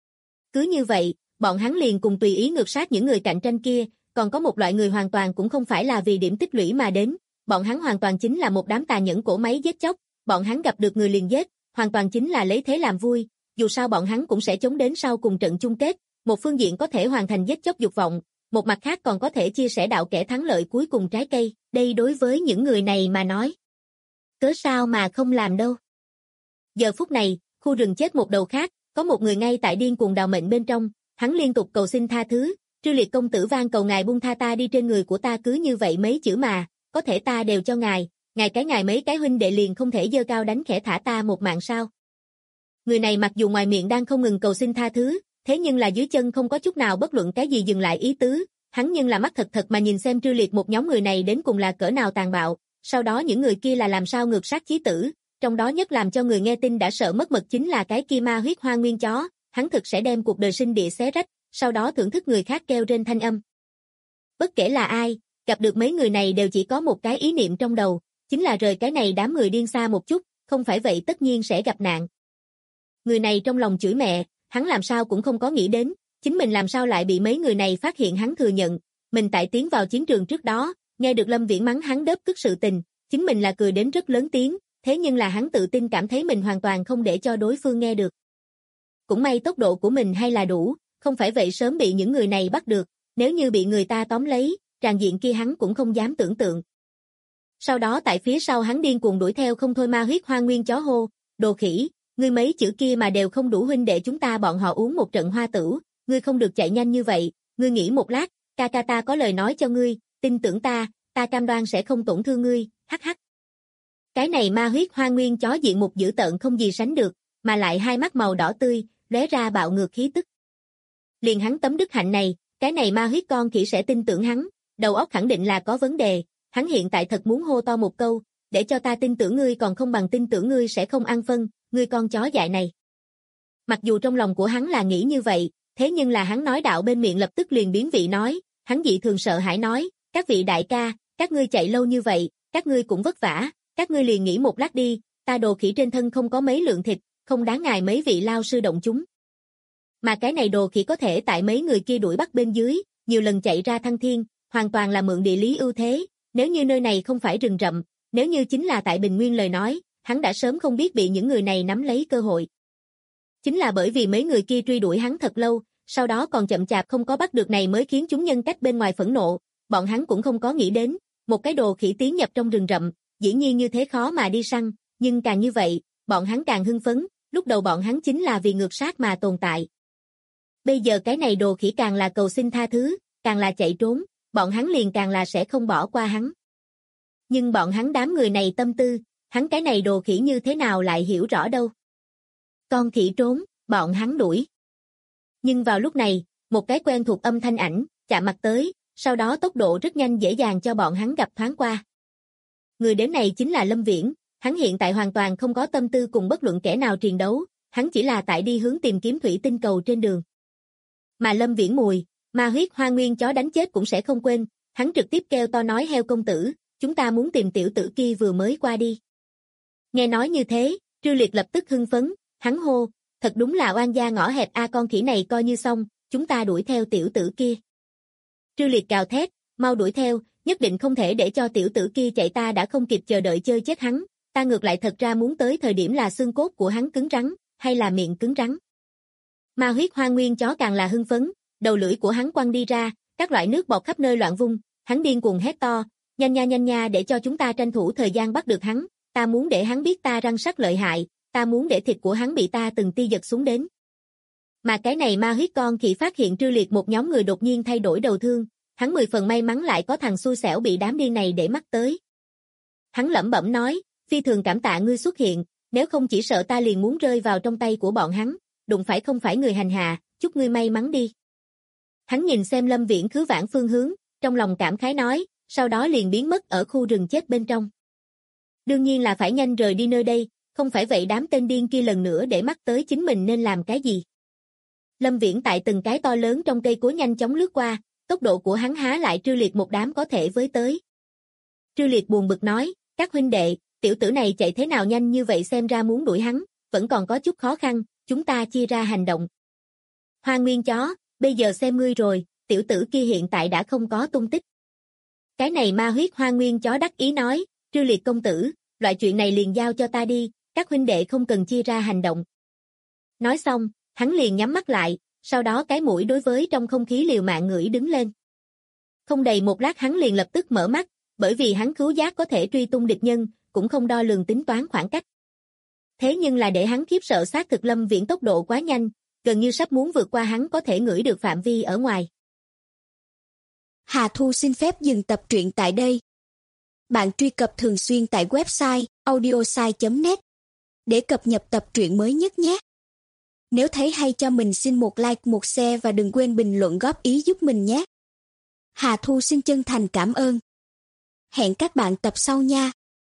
Cứ như vậy, bọn hắn liền cùng tùy ý ngược sát những người cạnh tranh kia, còn có một loại người hoàn toàn cũng không phải là vì điểm tích lũy mà đến, bọn hắn hoàn toàn chính là một đám tàn nhẫn cỗ máy giết chóc, bọn hắn gặp được người liền giết, hoàn toàn chính là lấy thế làm vui, dù sao bọn hắn cũng sẽ chống đến sau cùng trận chung kết, một phương diện có thể hoàn thành giết chóc dục vọng, một mặt khác còn có thể chia sẻ đạo kẻ thắng lợi cuối cùng trái cây, đây đối với những người này mà nói. Cớ sao mà không làm đâu. Giờ phút này, khu rừng chết một đầu khác, có một người ngay tại điên cuồng đào mệnh bên trong, hắn liên tục cầu xin tha thứ, Trư Liệt công tử van cầu ngài buông tha ta đi, trên người của ta cứ như vậy mấy chữ mà, có thể ta đều cho ngài mấy cái huynh đệ liền không thể giơ cao đánh khẽ thả ta một mạng sao. Người này mặc dù ngoài miệng đang không ngừng cầu xin tha thứ, thế nhưng là dưới chân không có chút nào bất luận cái gì dừng lại ý tứ, hắn nhưng là mắt thật thật mà nhìn xem Trư Liệt một nhóm người này đến cùng là cỡ nào tàn bạo, sau đó những người kia là làm sao ngược sát chí tử, trong đó nhất làm cho người nghe tin đã sợ mất mật chính là cái kia ma huyết hoa nguyên chó, hắn thực sẽ đem cuộc đời sinh địa xé rách, sau đó thưởng thức người khác kêu trên thanh âm. Bất kể là ai, gặp được mấy người này đều chỉ có một cái ý niệm trong đầu, chính là rời cái này đám người điên xa một chút, không phải vậy tất nhiên sẽ gặp nạn. Người này trong lòng chửi mẹ, hắn làm sao cũng không có nghĩ đến, chính mình làm sao lại bị mấy người này phát hiện. Hắn thừa nhận, mình tại tiến vào chiến trường trước đó, nghe được Lâm Viễn mắng hắn đớp cức sự tình, chính mình là cười đến rất lớn tiếng, thế nhưng là hắn tự tin cảm thấy mình hoàn toàn không để cho đối phương nghe được. Cũng may tốc độ của mình hay là đủ, không phải vậy sớm bị những người này bắt được, nếu như bị người ta tóm lấy, tràng diện kia hắn cũng không dám tưởng tượng. Sau đó tại phía sau hắn điên cuồng đuổi theo không thôi ma huyết hoa nguyên chó hô, đồ khỉ, ngươi mấy chữ kia mà đều không đủ huynh đệ chúng ta bọn họ uống một trận hoa tửu, ngươi không được chạy nhanh như vậy, ngươi nghĩ một lát, ca ca ta có lời nói cho ngươi, tin tưởng ta cam đoan sẽ không tổn thương ngươi, hắc hắc. Cái này ma huyết hoa nguyên chó diện mục dữ tợn không gì sánh được, mà lại hai mắt màu đỏ tươi, lóe ra bạo ngược khí tức. Liền hắn tấm đức hạnh này, cái này ma huyết con khỉ sẽ tin tưởng hắn, đầu óc khẳng định là có vấn đề, hắn hiện tại thật muốn hô to một câu, để cho ta tin tưởng ngươi còn không bằng tin tưởng ngươi sẽ không ăn phân, ngươi con chó dại này. Mặc dù trong lòng của hắn là nghĩ như vậy, thế nhưng là hắn nói đạo bên miệng lập tức liền biến vị nói, hắn dị thường sợ hãi nói, các vị đại ca, các ngươi chạy lâu như vậy, các ngươi cũng vất vả, các ngươi liền nghĩ một lát đi, ta đồ khỉ trên thân không có mấy lượng thịt, không đáng ngài mấy vị lao sư động chúng. Mà cái này đồ khỉ có thể tại mấy người kia đuổi bắt bên dưới, nhiều lần chạy ra thăng thiên, hoàn toàn là mượn địa lý ưu thế, nếu như nơi này không phải rừng rậm, nếu như chính là tại Bình Nguyên lời nói, hắn đã sớm không biết bị những người này nắm lấy cơ hội. Chính là bởi vì mấy người kia truy đuổi hắn thật lâu, sau đó còn chậm chạp không có bắt được này mới khiến chúng nhân cách bên ngoài phẫn nộ, bọn hắn cũng không có nghĩ đến, một cái đồ khỉ tiến nhập trong rừng rậm, dĩ nhiên như thế khó mà đi săn, nhưng càng như vậy, bọn hắn càng hưng phấn, lúc đầu bọn hắn chính là vì ngược sát mà tồn tại. Bây giờ cái này đồ khỉ càng là cầu xin tha thứ, càng là chạy trốn, bọn hắn liền càng là sẽ không bỏ qua hắn. Nhưng bọn hắn đám người này tâm tư, hắn cái này đồ khỉ như thế nào lại hiểu rõ đâu. Con khỉ trốn, bọn hắn đuổi. Nhưng vào lúc này, một cái quen thuộc âm thanh ảnh, chạm mặt tới, sau đó tốc độ rất nhanh dễ dàng cho bọn hắn gặp thoáng qua. Người đến này chính là Lâm Viễn, hắn hiện tại hoàn toàn không có tâm tư cùng bất luận kẻ nào triền đấu, hắn chỉ là tại đi hướng tìm kiếm thủy tinh cầu trên đường. Mà Lâm Viễn mùi, ma huyết hoa nguyên chó đánh chết cũng sẽ không quên, hắn trực tiếp kêu to nói heo công tử, chúng ta muốn tìm tiểu tử kia vừa mới qua đi. Nghe nói như thế, Trư Liệt lập tức hưng phấn, hắn hô, thật đúng là oan gia ngõ hẹp a, con khỉ này coi như xong, chúng ta đuổi theo tiểu tử kia. Trư Liệt gào thét, mau đuổi theo, nhất định không thể để cho tiểu tử kia chạy, ta đã không kịp chờ đợi chơi chết hắn, ta ngược lại thật ra muốn tới thời điểm là xương cốt của hắn cứng rắn, hay là miệng cứng rắn. Ma huyết hoa nguyên chó càng là hưng phấn, đầu lưỡi của hắn quăng đi ra, các loại nước bọt khắp nơi loạn vung, hắn điên cuồng hét to, nhanh nha để cho chúng ta tranh thủ thời gian bắt được hắn, ta muốn để hắn biết ta răng sắc lợi hại, ta muốn để thịt của hắn bị ta từng ti giật xuống đến. Mà cái này ma huyết con khỉ phát hiện Trư Liệt một nhóm người đột nhiên thay đổi đầu thương, hắn 10 phần may mắn lại có thằng xui xẻo bị đám điên này để mắt tới. Hắn lẩm bẩm nói, phi thường cảm tạ ngươi xuất hiện, nếu không chỉ sợ ta liền muốn rơi vào trong tay của bọn hắn, đụng phải không phải người hành hạ, chúc ngươi may mắn đi. Hắn nhìn xem Lâm Viễn khứ vãng phương hướng, trong lòng cảm khái nói, sau đó liền biến mất ở khu rừng chết bên trong. Đương nhiên là phải nhanh rời đi nơi đây, không phải vậy đám tên điên kia lần nữa để mắt tới chính mình nên làm cái gì. Lâm Viễn tại từng cái to lớn trong cây cối nhanh chóng lướt qua, tốc độ của hắn há lại Trư Liệt một đám có thể với tới. Trư Liệt buồn bực nói, các huynh đệ, tiểu tử này chạy thế nào nhanh như vậy xem ra muốn đuổi hắn, vẫn còn có chút khó khăn, chúng ta chia ra hành động. Hoa Nguyên chó, bây giờ xem ngươi rồi, tiểu tử kia hiện tại đã không có tung tích. Cái này ma huyết Hoa Nguyên chó đắc ý nói, Trư Liệt công tử, loại chuyện này liền giao cho ta đi, các huynh đệ không cần chia ra hành động. Nói xong, hắn liền nhắm mắt lại, sau đó cái mũi đối với trong không khí liều mạng ngửi đứng lên. Không đầy một lát hắn liền lập tức mở mắt, bởi vì hắn khứu giác có thể truy tung địch nhân, cũng không đo lường tính toán khoảng cách. Thế nhưng là để hắn khiếp sợ xác thực Lâm Viễn tốc độ quá nhanh, gần như sắp muốn vượt qua hắn có thể ngửi được phạm vi ở ngoài. Hà Thu xin phép dừng tập truyện tại đây. Bạn truy cập thường xuyên tại website audiosai.net để cập nhật tập truyện mới nhất nhé. Nếu thấy hay cho mình xin một like, một share và đừng quên bình luận góp ý giúp mình nhé. Hà Thu xin chân thành cảm ơn. Hẹn các bạn tập sau nha.